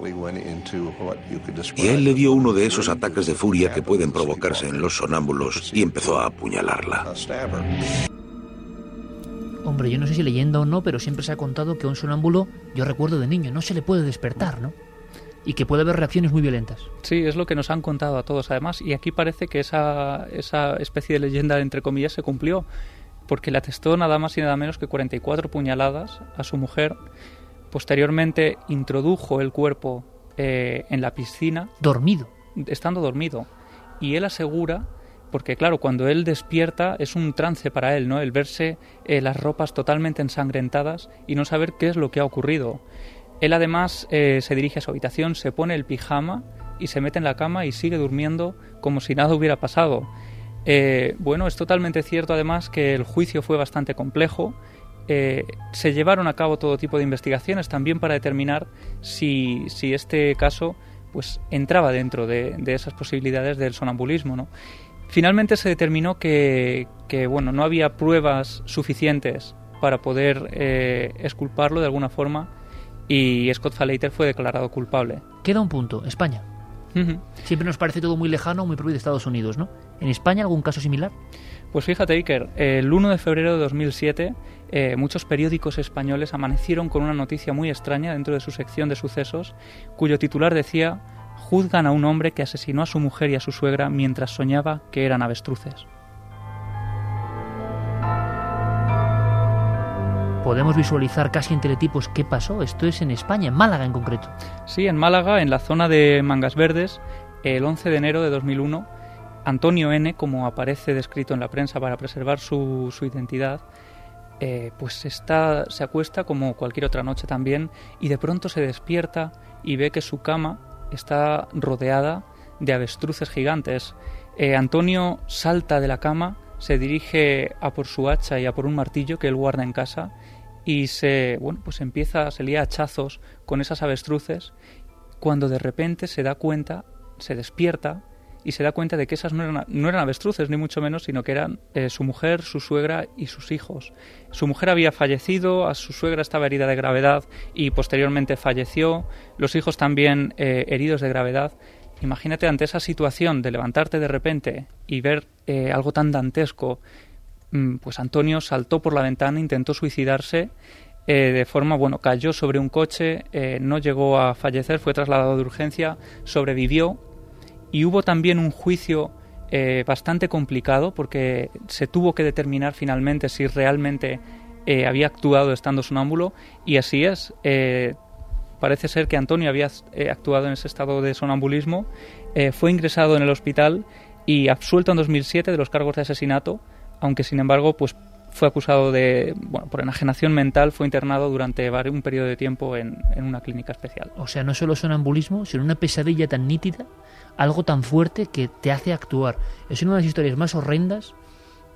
Y él le dio uno de esos ataques de furia que pueden provocarse en los sonámbulos y empezó a apuñalarla. Hombre, yo no sé si leyenda o no, pero siempre se ha contado que a un sonámbulo, yo recuerdo de niño, no se le puede despertar, ¿no? Y que puede haber reacciones muy violentas. Sí, es lo que nos han contado a todos además, y aquí parece que esa, esa especie de leyenda, entre comillas, se cumplió, porque le atestó nada más y nada menos que cuarenta y cuatro puñaladas a su mujer. Posteriormente introdujo el cuerpo eh, en la piscina. Dormido. Estando dormido. Y él asegura, porque claro, cuando él despierta es un trance para él, ¿no? El verse eh, las ropas totalmente ensangrentadas y no saber qué es lo que ha ocurrido. Él además eh, se dirige a su habitación, se pone el pijama y se mete en la cama y sigue durmiendo como si nada hubiera pasado. Eh, bueno, es totalmente cierto además que el juicio fue bastante complejo. Eh, se llevaron a cabo todo tipo de investigaciones también para determinar si, si este caso pues entraba dentro de, de esas posibilidades del sonambulismo, ¿no? Finalmente se determinó que, que bueno, no había pruebas suficientes para poder eh, exculparlo de alguna forma, y Scott Falater fue declarado culpable. Queda un punto, España. Uh-huh. Siempre nos parece todo muy lejano, muy propio de Estados Unidos, ¿no? ¿En España algún caso similar? Pues fíjate, Iker, el uno de febrero de dos mil siete eh, muchos periódicos españoles amanecieron con una noticia muy extraña dentro de su sección de sucesos, cuyo titular decía: juzgan a un hombre que asesinó a su mujer y a su suegra mientras soñaba que eran avestruces. Podemos visualizar casi en teletipos qué pasó. Esto es en España, en Málaga en concreto. Sí, en Málaga, en la zona de Mangas Verdes, el once de enero de dos mil uno, Antonio N., como aparece descrito en la prensa para preservar su, su identidad, eh, pues está, se acuesta como cualquier otra noche también, y de pronto se despierta y ve que su cama está rodeada de avestruces gigantes. Eh, Antonio salta de la cama, se dirige a por su hacha y a por un martillo que él guarda en casa, y se, bueno, pues empieza, se lía a hachazos con esas avestruces, cuando de repente se da cuenta, se despierta y se da cuenta de que esas no eran, no eran avestruces ni mucho menos, sino que eran eh, su mujer, su suegra y sus hijos. Su mujer había fallecido, a su suegra estaba herida de gravedad y posteriormente falleció, los hijos también eh, heridos de gravedad. Imagínate ante esa situación de levantarte de repente y ver eh, algo tan dantesco. Pues Antonio saltó por la ventana, intentó suicidarse eh, de forma, bueno, cayó sobre un coche, eh, no llegó a fallecer, fue trasladado de urgencia, sobrevivió, y hubo también un juicio eh, bastante complicado porque se tuvo que determinar finalmente si realmente eh, había actuado estando sonámbulo, y así es. Eh, parece ser que Antonio había eh, actuado en ese estado de sonambulismo, eh, fue ingresado en el hospital y absuelto en dos mil siete de los cargos de asesinato, aunque sin embargo pues fue acusado de, bueno, por enajenación mental, fue internado durante un periodo de tiempo en, en una clínica especial. O sea, no solo sonambulismo, sino una pesadilla tan nítida, algo tan fuerte que te hace actuar. Es una de las historias más horrendas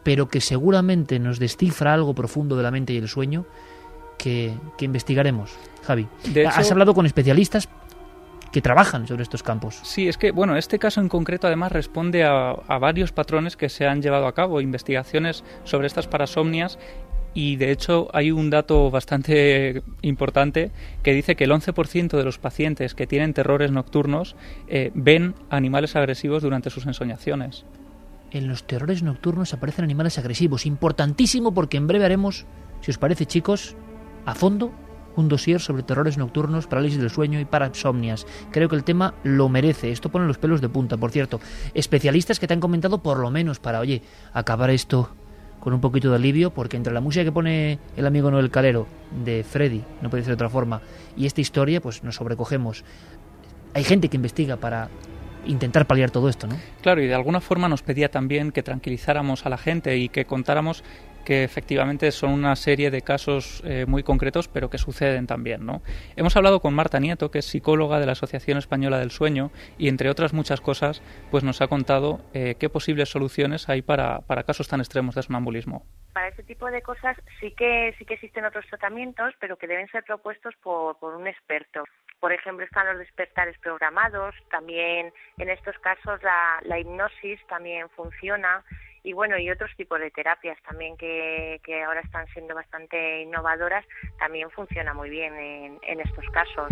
pero que seguramente nos descifra algo profundo de la mente y el sueño que, que investigaremos. Javi, de hecho, has hablado con especialistas que trabajan sobre estos campos. Sí, es que, bueno, este caso en concreto además responde a, a varios patrones que se han llevado a cabo, investigaciones sobre estas parasomnias, y de hecho hay un dato bastante importante que dice que el once por ciento de los pacientes que tienen terrores nocturnos eh, ven animales agresivos durante sus ensoñaciones. En los terrores nocturnos aparecen animales agresivos. Importantísimo, porque en breve haremos, si os parece, chicos, a fondo, un dossier sobre terrores nocturnos, parálisis del sueño y parasomnias. Creo que el tema lo merece. Esto pone los pelos de punta, por cierto. Especialistas que te han comentado, por lo menos para, oye, acabar esto con un poquito de alivio, porque entre la música que pone el amigo Noel Calero, de Freddy, no puede ser de otra forma, y esta historia, pues nos sobrecogemos. Hay gente que investiga para intentar paliar todo esto, ¿no? Claro, y de alguna forma nos pedía también que tranquilizáramos a la gente y que contáramos que efectivamente son una serie de casos eh, muy concretos, pero que suceden también, ¿no? Hemos hablado con Marta Nieto, que es psicóloga de la Asociación Española del Sueño, y entre otras muchas cosas, pues nos ha contado eh, qué posibles soluciones hay para, para casos tan extremos de sonambulismo. Para este tipo de cosas sí que sí que existen otros tratamientos, pero que deben ser propuestos por, por un experto. Por ejemplo, están los despertares programados, también en estos casos la, la hipnosis también funciona, y bueno, y otros tipos de terapias también que, que ahora están siendo bastante innovadoras, también funciona muy bien en, en estos casos.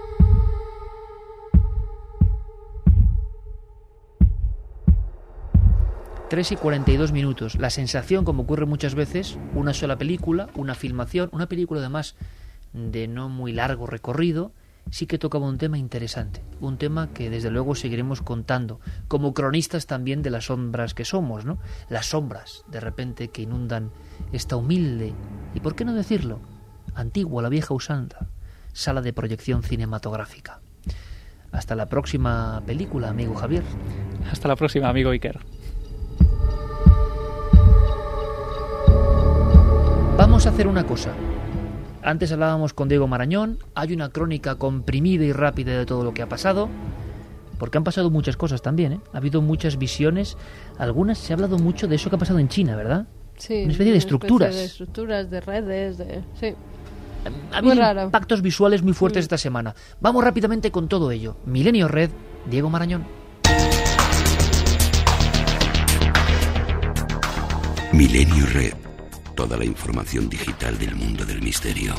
tres y cuarenta y dos minutos. La sensación, como ocurre muchas veces, una sola película, una filmación, una película además de no muy largo recorrido, sí que tocaba un tema interesante, un tema que desde luego seguiremos contando, como cronistas también de las sombras que somos, ¿no? Las sombras, de repente, que inundan esta humilde, y por qué no decirlo, antigua, la vieja usanza, sala de proyección cinematográfica. Hasta la próxima película, amigo Javier. Hasta la próxima, amigo Iker. Vamos a hacer una cosa. Antes hablábamos con Diego Marañón, hay una crónica comprimida y rápida de todo lo que ha pasado, porque han pasado muchas cosas también, ¿eh? Ha habido muchas visiones, algunas se ha hablado mucho de eso que ha pasado en China, ¿verdad? Sí. Una especie de estructuras. Especie de estructuras, de redes, de... sí. Ha habido impactos visuales muy fuertes sí. esta semana. Vamos rápidamente con todo ello. Milenio Red, Diego Marañón. Milenio Red. Toda la información digital del mundo del misterio.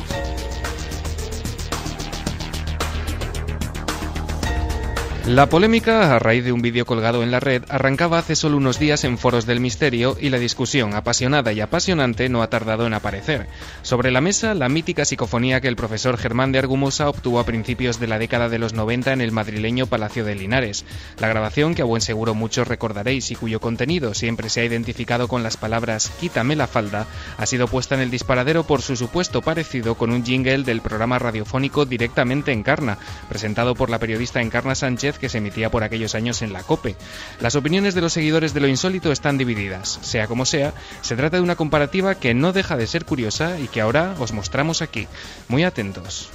La polémica, a raíz de un vídeo colgado en la red, arrancaba hace solo unos días en foros del misterio y la discusión apasionada y apasionante no ha tardado en aparecer. Sobre la mesa, la mítica psicofonía que el profesor Germán de Argumosa obtuvo a principios de la década de los noventa en el madrileño Palacio de Linares. La grabación, que a buen seguro muchos recordaréis y cuyo contenido siempre se ha identificado con las palabras «quítame la falda», ha sido puesta en el disparadero por su supuesto parecido con un jingle del programa radiofónico Directamente Encarna, presentado por la periodista Encarna Sánchez, que se emitía por aquellos años en la COPE. Las opiniones de los seguidores de lo insólito están divididas. Sea como sea, se trata de una comparativa que no deja de ser curiosa y que ahora os mostramos aquí. Muy atentos.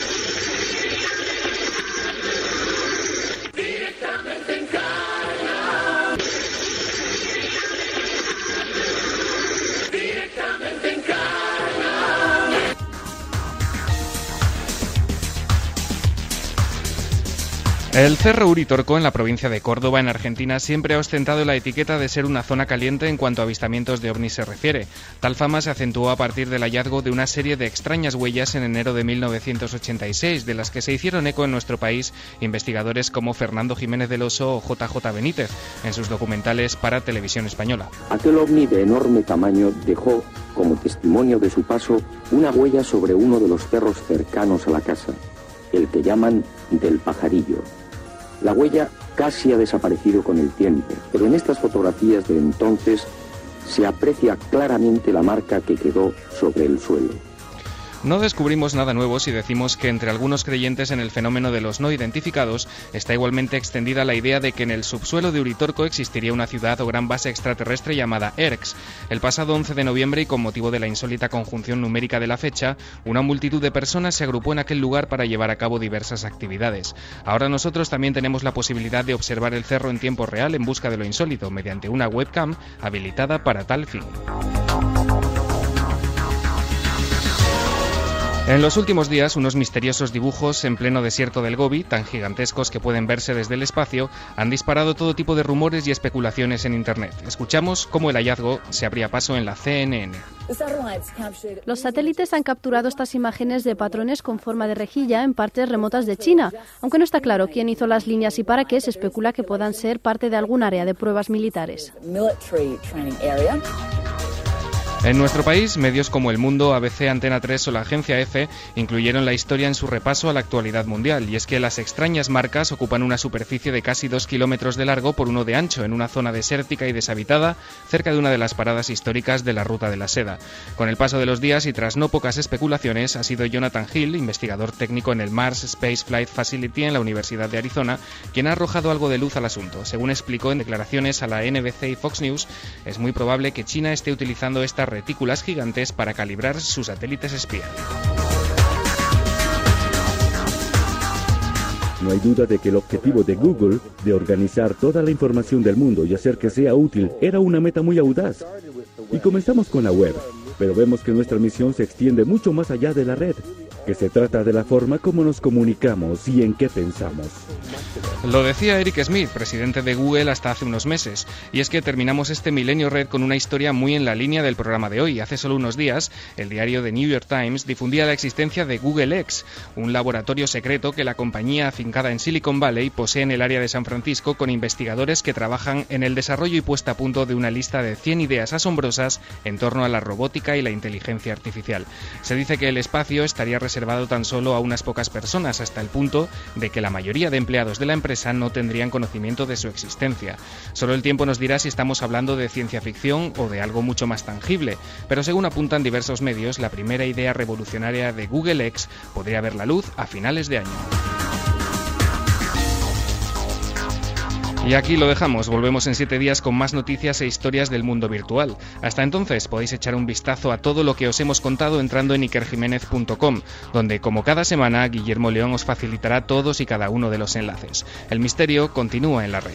El Cerro Uritorco, en la provincia de Córdoba, en Argentina, siempre ha ostentado la etiqueta de ser una zona caliente en cuanto a avistamientos de ovnis se refiere. Tal fama se acentuó a partir del hallazgo de una serie de extrañas huellas en enero de mil novecientos ochenta y seis, de las que se hicieron eco en nuestro país investigadores como Fernando Jiménez del Oso o J J Benítez, en sus documentales para Televisión Española. Aquel ovni de enorme tamaño dejó, como testimonio de su paso, una huella sobre uno de los cerros cercanos a la casa, el que llaman del Pajarillo. La huella casi ha desaparecido con el tiempo, pero en estas fotografías de entonces se aprecia claramente la marca que quedó sobre el suelo. No descubrimos nada nuevo si decimos que entre algunos creyentes en el fenómeno de los no identificados está igualmente extendida la idea de que en el subsuelo de Uritorco existiría una ciudad o gran base extraterrestre llamada Erx. El pasado once de noviembre, y con motivo de la insólita conjunción numérica de la fecha, una multitud de personas se agrupó en aquel lugar para llevar a cabo diversas actividades. Ahora nosotros también tenemos la posibilidad de observar el cerro en tiempo real en busca de lo insólito, mediante una webcam habilitada para tal fin. En los últimos días, unos misteriosos dibujos en pleno desierto del Gobi, tan gigantescos que pueden verse desde el espacio, han disparado todo tipo de rumores y especulaciones en Internet. Escuchamos cómo el hallazgo se abría paso en la C N N. Los satélites han capturado estas imágenes de patrones con forma de rejilla en partes remotas de China. Aunque no está claro quién hizo las líneas y para qué, se especula que puedan ser parte de algún área de pruebas militares. En nuestro país, medios como El Mundo, A B C, Antena tres o la Agencia Efe incluyeron la historia en su repaso a la actualidad mundial, y es que las extrañas marcas ocupan una superficie de casi dos kilómetros de largo por uno de ancho en una zona desértica y deshabitada cerca de una de las paradas históricas de la Ruta de la Seda. Con el paso de los días y tras no pocas especulaciones, ha sido Jonathan Hill, investigador técnico en el Mars Space Flight Facility en la Universidad de Arizona, quien ha arrojado algo de luz al asunto. Según explicó en declaraciones a la N B C y Fox News, es muy probable que China esté utilizando esta retículas gigantes para calibrar sus satélites espía. No hay duda de que el objetivo de Google de organizar toda la información del mundo y hacer que sea útil era una meta muy audaz. Y comenzamos con la web, pero vemos que nuestra misión se extiende mucho más allá de la red, que se trata de la forma como nos comunicamos y en qué pensamos. Lo decía Eric Schmidt, presidente de Google hasta hace unos meses, y es que terminamos este Milenio Red con una historia muy en la línea del programa de hoy. Hace solo unos días, el diario The New York Times difundía la existencia de Google X, un laboratorio secreto que la compañía afincada en Silicon Valley posee en el área de San Francisco, con investigadores que trabajan en el desarrollo y puesta a punto de una lista de cien ideas asombrosas en torno a la robótica y la inteligencia artificial. Se dice que el espacio estaría reservado tan solo a unas pocas personas, hasta el punto de que la mayoría de empleados de la empresa no tendrían conocimiento de su existencia. Solo el tiempo nos dirá si estamos hablando de ciencia ficción o de algo mucho más tangible, pero según apuntan diversos medios, la primera idea revolucionaria de Google X podría ver la luz a finales de año. Y aquí lo dejamos, volvemos en siete días con más noticias e historias del mundo virtual. Hasta entonces podéis echar un vistazo a todo lo que os hemos contado entrando en iker jiménez punto com, donde como cada semana Guillermo León os facilitará todos y cada uno de los enlaces. El misterio continúa en la red.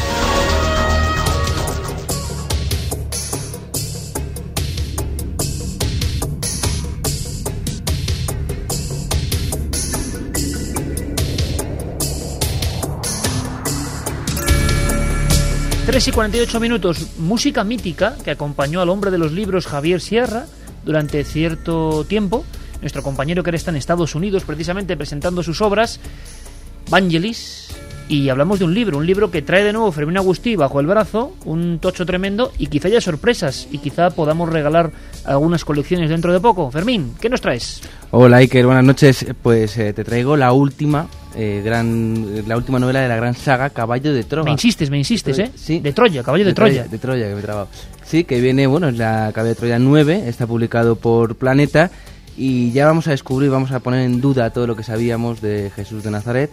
tres y cuarenta y ocho minutos, música mítica que acompañó al hombre de los libros Javier Sierra durante cierto tiempo. Nuestro compañero que está en Estados Unidos precisamente presentando sus obras, Vangelis, y hablamos de un libro, un libro que trae de nuevo Fermín Agustí bajo el brazo, un tocho tremendo, y quizá haya sorpresas y quizá podamos regalar algunas colecciones dentro de poco. Fermín, ¿qué nos traes? Hola Iker, buenas noches. Pues eh, te traigo la última eh, gran la última novela de la gran saga Caballo de Troya. Me insistes, me insistes, de ¿eh? Sí. De Troya, Caballo de, de Troya. Troya. De Troya, que me he trabado. Sí, que viene, bueno, es la Caballo de Troya nueve, está publicado por Planeta, y ya vamos a descubrir, vamos a poner en duda todo lo que sabíamos de Jesús de Nazaret,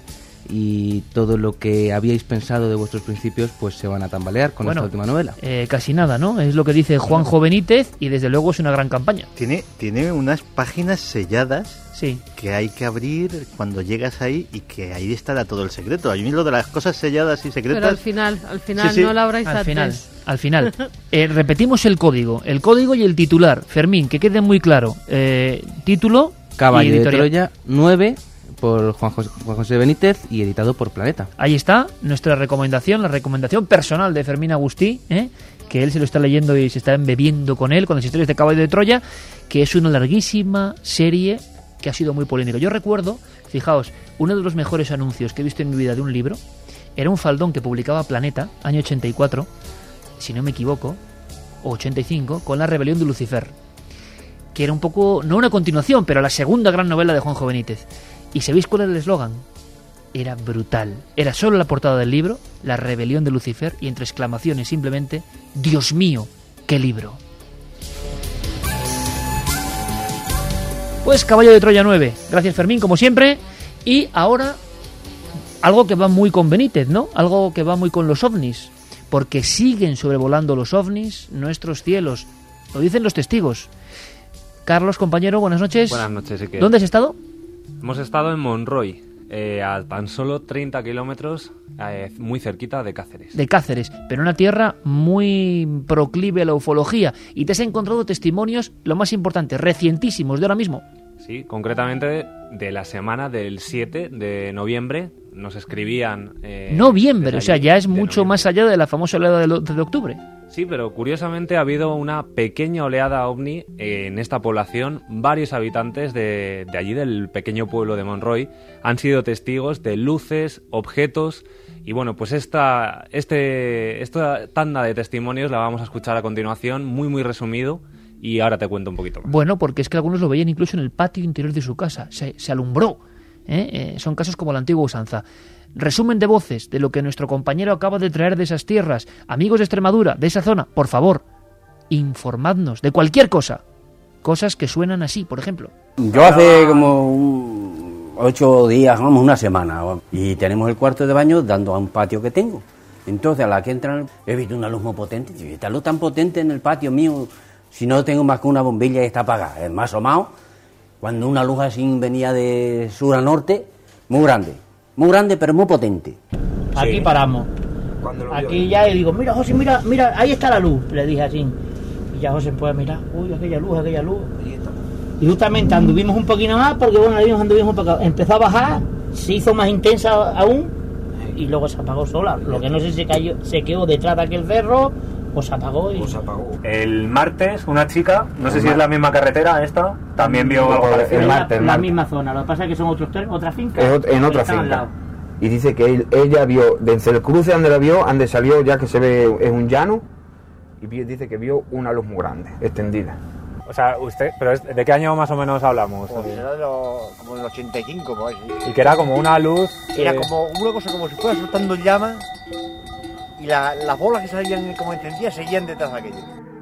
y todo lo que habíais pensado de vuestros principios pues se van a tambalear con bueno, esta última novela. Eh, casi nada, ¿no? Es lo que dice Juanjo Benítez, y desde luego es una gran campaña. Tiene, tiene unas páginas selladas, sí, que hay que abrir cuando llegas ahí, y que ahí estará todo el secreto. A mí lo de las cosas selladas y secretas... Pero al final, al final, sí, sí. no la abráis al antes. final, al final. Eh, repetimos el código, el código y el titular. Fermín, que quede muy claro. Eh, título... Caballo de Troya nueve... por Juan José, Juan José Benítez y editado por Planeta. Ahí está nuestra recomendación, la recomendación personal de Fermín Agustí, ¿eh? Que él se lo está leyendo y se está embebiendo con él, con las historias de Caballo de Troya, que es una larguísima serie que ha sido muy polémica. Yo recuerdo, fijaos, uno de los mejores anuncios que he visto en mi vida de un libro era un faldón que publicaba Planeta, año ochenta y cuatro, si no me equivoco, o ochenta y cinco, con La rebelión de Lucifer, que era un poco, no una continuación, pero la segunda gran novela de Juanjo Benítez. ¿Y sabéis cuál era el eslogan? Era brutal. Era solo la portada del libro, La rebelión de Lucifer, y entre exclamaciones simplemente, ¡Dios mío, qué libro! Pues Caballo de Troya nueve. Gracias, Fermín, como siempre. Y ahora, algo que va muy con Benítez, ¿no? Algo que va muy con los ovnis. Porque siguen sobrevolando los ovnis nuestros cielos. Lo dicen los testigos. Carlos, compañero, buenas noches. Buenas noches, Iker. ¿Dónde has estado? Hemos estado en Monroy, eh, a tan solo treinta kilómetros, eh, muy cerquita de Cáceres. De Cáceres, pero una tierra muy proclive a la ufología. Y te has encontrado testimonios, lo más importante, recientísimos de ahora mismo. Sí, concretamente de la semana del siete de noviembre nos escribían... Eh, noviembre, o sea, ya es mucho más allá de la famosa oleada de, lo, de octubre. Sí, pero curiosamente ha habido una pequeña oleada ovni en esta población. Varios habitantes de, de allí, del pequeño pueblo de Monroy, han sido testigos de luces, objetos. Y bueno, pues esta, este, esta tanda de testimonios la vamos a escuchar a continuación, muy muy resumido. Y ahora te cuento un poquito más. Bueno, porque es que algunos lo veían incluso en el patio interior de su casa. Se, se alumbró. ¿eh? Eh, son casos como la antigua usanza. Resumen de voces de lo que nuestro compañero acaba de traer de esas tierras. Amigos de Extremadura, de esa zona, por favor, informadnos de cualquier cosa. Cosas que suenan así, por ejemplo. Yo hace como un, ocho días, vamos, una semana, y tenemos el cuarto de baño dando a un patio que tengo. Entonces, a la que entran, he visto una luz muy potente. Y esta luz tan potente en el patio mío, si no tengo más que una bombilla y está apagada. Es más asomado, cuando una luz así venía de sur a norte, muy grande. Muy grande, pero muy potente. Aquí sí. Paramos. Aquí ya y digo, mira, José, mira, mira, ahí está la luz. Le dije así. Y ya José puede mirar, uy, aquella luz, aquella luz. Y justamente anduvimos un poquito más, porque bueno, anduvimos un poco. Empezó a bajar, se hizo más intensa aún, y luego se apagó sola. Lo que no sé si se cayó, se quedó detrás de aquel cerro, o se apagó. Y... O se apagó. El martes, una chica, no sé si es la misma carretera esta, también vio algo parecido. El martes, en la misma zona, lo que pasa es que son otros tres, otras fincas. En otra finca. Y dice que él, ella vio, desde el cruce donde la vio, donde salió ya que se ve, es un llano, y dice que vio una luz muy grande, extendida. O sea, usted, pero ¿de qué año más o menos hablamos? Pues era de los, como del ochenta y cinco, pues. Y que era como una luz... Era eh... como una cosa como si fuera soltando llamas, y la, las bolas que salían como encendidas seguían detrás de aquello.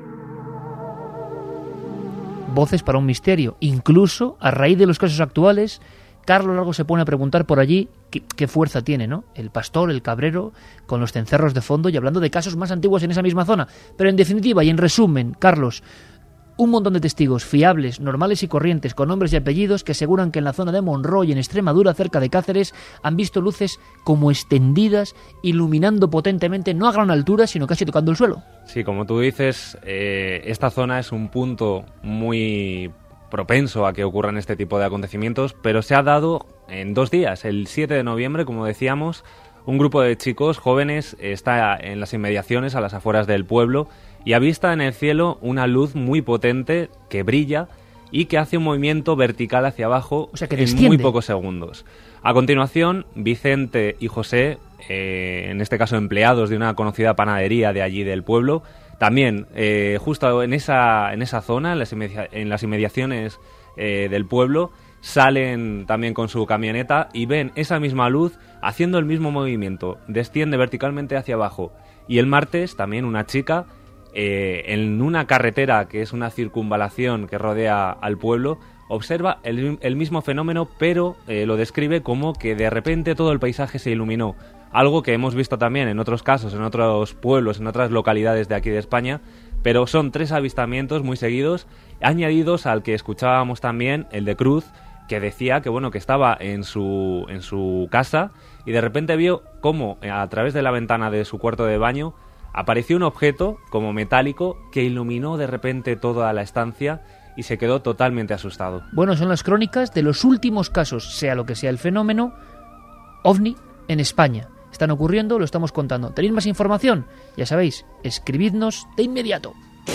Voces para un misterio. Incluso, a raíz de los casos actuales, Carlos Largo se pone a preguntar por allí qué, qué fuerza tiene, ¿no? El pastor, el cabrero, con los cencerros de fondo y hablando de casos más antiguos en esa misma zona. Pero en definitiva y en resumen, Carlos, un montón de testigos fiables, normales y corrientes, con nombres y apellidos, que aseguran que en la zona de Monroy, en Extremadura, cerca de Cáceres, han visto luces como extendidas, iluminando potentemente, no a gran altura, sino casi tocando el suelo. Sí, como tú dices, eh, esta zona es un punto muy propenso a que ocurran este tipo de acontecimientos, pero se ha dado en dos días. El siete de noviembre, como decíamos, un grupo de chicos jóvenes está en las inmediaciones, a las afueras del pueblo, y avista en el cielo una luz muy potente que brilla y que hace un movimiento vertical hacia abajo, o sea, que en desciende. Muy pocos segundos. A continuación, Vicente y José, eh, en este caso empleados de una conocida panadería de allí del pueblo, también eh, justo en esa, en esa zona, en las, inmedia- en las inmediaciones eh, del pueblo, salen también con su camioneta y ven esa misma luz haciendo el mismo movimiento, desciende verticalmente hacia abajo. Y el martes también una chica, eh, en una carretera que es una circunvalación que rodea al pueblo, observa el, el mismo fenómeno, pero eh, lo describe como que de repente todo el paisaje se iluminó. Algo que hemos visto también en otros casos, en otros pueblos, en otras localidades de aquí de España, pero son tres avistamientos muy seguidos, añadidos al que escuchábamos también, el de Cruz, que decía que bueno que estaba en su, en su casa y de repente vio cómo a través de la ventana de su cuarto de baño apareció un objeto como metálico que iluminó de repente toda la estancia y se quedó totalmente asustado. Bueno, son las crónicas de los últimos casos, sea lo que sea el fenómeno, ovni en España. Están ocurriendo, lo estamos contando. ¿Tenéis más información? Ya sabéis, escribidnos de inmediato.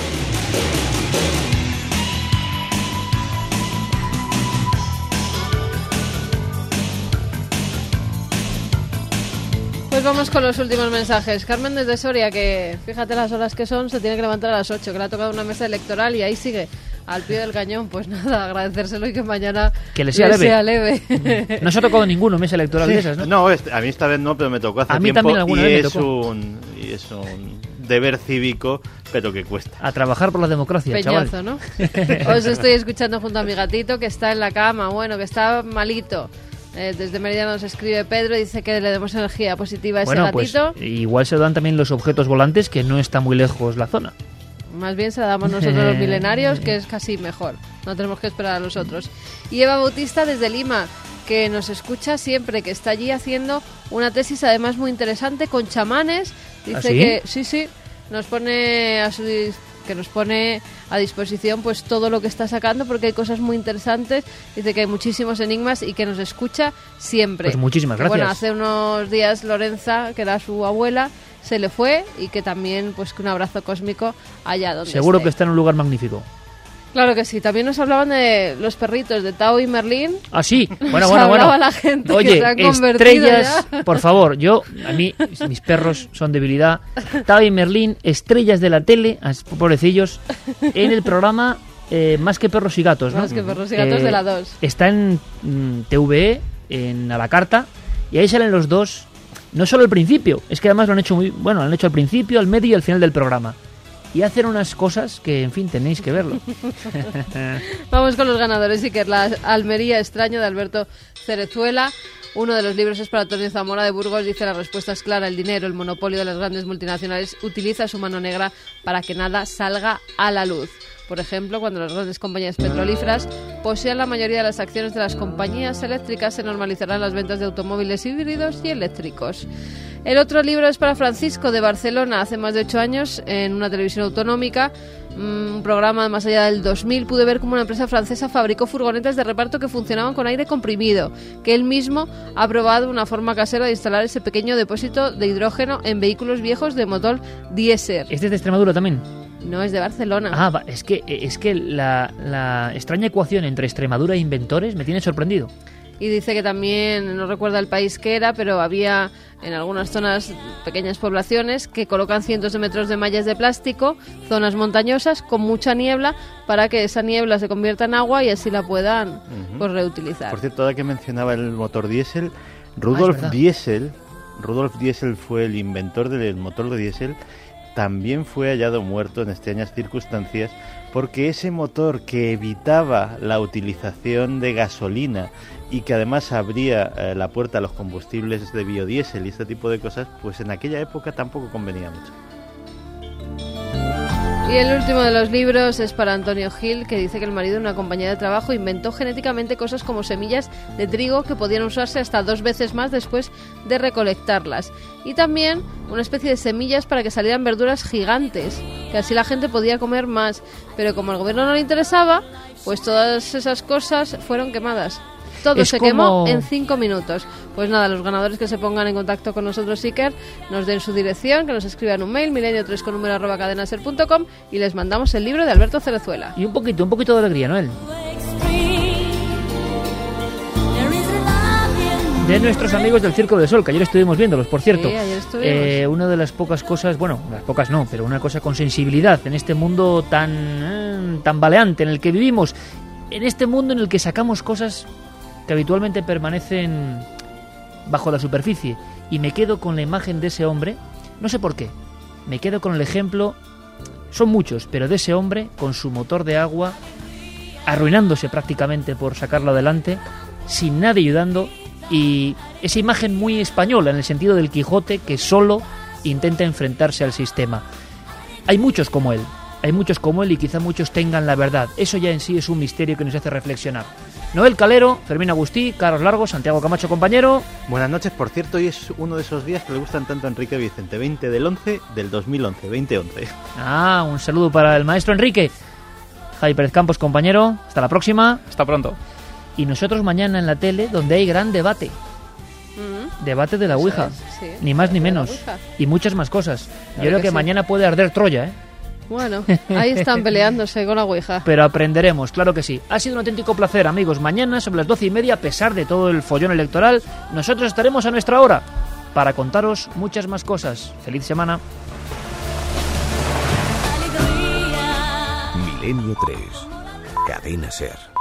Pues vamos con los últimos mensajes. Carmen desde Soria, que fíjate las horas que son, se tiene que levantar a las ocho, que le ha tocado una mesa electoral y ahí sigue al pie del cañón. Pues nada, agradecérselo y que mañana que le sea, le leve. sea leve. No se ha tocado ninguno mesa electoral sí. de esas, ¿no? No, este, a mí esta vez no, pero me tocó hace a mí tiempo también alguna y, vez es me tocó. Un, y es un deber cívico, pero que cuesta. A trabajar por la democracia, Peñazo, chaval. ¿no? Os estoy escuchando junto a mi gatito que está en la cama, bueno, que está malito. Eh, desde Mérida nos escribe Pedro y dice que le demos energía positiva a ese Bueno, pues gatito. igual se lo dan también los objetos volantes, que no está muy lejos la zona. Más bien se la damos nosotros los milenarios, que es casi mejor. No tenemos que esperar a los otros. Y Eva Bautista desde Lima, que nos escucha siempre, que está allí haciendo una tesis además muy interesante con chamanes. Dice ¿Ah, sí? que sí, sí, nos pone a su dis- que nos pone a disposición pues todo lo que está sacando, porque hay cosas muy interesantes. Dice que hay muchísimos enigmas y que nos escucha siempre. Pues muchísimas gracias. Bueno, hace unos días Lorenza, que era su abuela, se le fue, y que también pues que un abrazo cósmico allá donde Seguro esté. que está en un lugar magnífico. Claro que sí. También nos hablaban de los perritos de Tao y Merlín. Ah, sí. Bueno, Nos bueno, hablaba bueno. la gente que Oye, se han convertido estrellas, ya. por favor. Yo, a mí, mis perros son debilidad. Tao y Merlín, estrellas de la tele, as- pobrecillos, en el programa eh, Más que perros y gatos, ¿no? Más que perros y gatos de la dos. Está en mm, T V E, en A la Carta, y ahí salen los dos. No solo al principio, es que además lo han hecho muy bueno, lo han hecho al principio, al medio y al final del programa. Y hacen unas cosas que, en fin, tenéis que verlo. Vamos con los ganadores. Sí, que es la Almería extraño de Alberto Cerezuela. Uno de los libros es para Antonio Zamora de Burgos. Dice: la respuesta es clara, el dinero, el monopolio de las grandes multinacionales utiliza su mano negra para que nada salga a la luz. Por ejemplo, cuando las grandes compañías petrolíferas posean la mayoría de las acciones de las compañías eléctricas, se normalizarán las ventas de automóviles híbridos y eléctricos. El otro libro es para Francisco de Barcelona. Hace más de ocho años, en una televisión autonómica, un programa más allá del dos mil, pude ver cómo una empresa francesa fabricó furgonetas de reparto que funcionaban con aire comprimido, que él mismo ha probado una forma casera de instalar ese pequeño depósito de hidrógeno en vehículos viejos de motor diésel. ¿Este es de Extremadura también? No, es de Barcelona. Ah, va, es que, es que la, la extraña ecuación entre Extremadura e inventores me tiene sorprendido. Y dice que también, no recuerda el país que era, pero había en algunas zonas pequeñas poblaciones que colocan cientos de metros de mallas de plástico, zonas montañosas con mucha niebla, para que esa niebla se convierta en agua y así la puedan uh-huh. pues reutilizar. Por cierto, ahora que mencionaba el motor diésel, Rudolf ah, Diesel, Rudolf Diesel fue el inventor del motor de diésel. También fue hallado muerto en extrañas circunstancias, porque ese motor que evitaba la utilización de gasolina y que además abría eh, la puerta a los combustibles de biodiesel y este tipo de cosas, pues en aquella época tampoco convenía mucho. Y el último de los libros es para Antonio Gil, que dice que el marido de una compañía de trabajo inventó genéticamente cosas como semillas de trigo que podían usarse hasta dos veces más después de recolectarlas. Y también una especie de semillas para que salieran verduras gigantes, que así la gente podía comer más. Pero como al gobierno no le interesaba, pues todas esas cosas fueron quemadas. Todo es se como... quemó en cinco minutos. Pues nada, los ganadores que se pongan en contacto con nosotros, Iker, nos den su dirección, que nos escriban un mail, milenio tres con número arroba cadenaser punto com, y les mandamos el libro de Alberto Cerezuela. Y un poquito, un poquito de alegría, Noel. De nuestros amigos del Circo del Sol, que ayer estuvimos viéndolos, por cierto. Sí, ayer estuvimos. Eh, una de las pocas cosas, bueno, las pocas no, pero una cosa con sensibilidad en este mundo tan, eh, tan baleante en el que vivimos, en este mundo en el que sacamos cosas que habitualmente permanecen bajo la superficie, y me quedo con la imagen de ese hombre, no sé por qué, me quedo con el ejemplo, son muchos, pero de ese hombre con su motor de agua, arruinándose prácticamente por sacarlo adelante, sin nadie ayudando, y esa imagen muy española en el sentido del Quijote que solo intenta enfrentarse al sistema. Hay muchos como él, hay muchos como él y quizá muchos tengan la verdad. Eso ya en sí es un misterio que nos hace reflexionar. Noel Calero, Fermín Agustí, Carlos Largo, Santiago Camacho, compañero. Buenas noches, por cierto, hoy es uno de esos días que le gustan tanto a Enrique Vicente, veinte del once del dos mil once, veinte once. Ah, un saludo para el maestro Enrique. Javi Pérez Campos, compañero, hasta la próxima. Hasta pronto. Y nosotros mañana en la tele, donde hay gran debate. Mm-hmm. Debate de la Ouija, sí, ni más ni menos. Y muchas más cosas. Claro. Yo creo que, que sí. Mañana puede arder Troya, ¿eh? Bueno, ahí están peleándose con la Ouija. Pero aprenderemos, claro que sí. Ha sido un auténtico placer, amigos. Mañana, sobre las doce y media, a pesar de todo el follón electoral, nosotros estaremos a nuestra hora para contaros muchas más cosas. ¡Feliz semana! Milenio tres. Cadena Ser.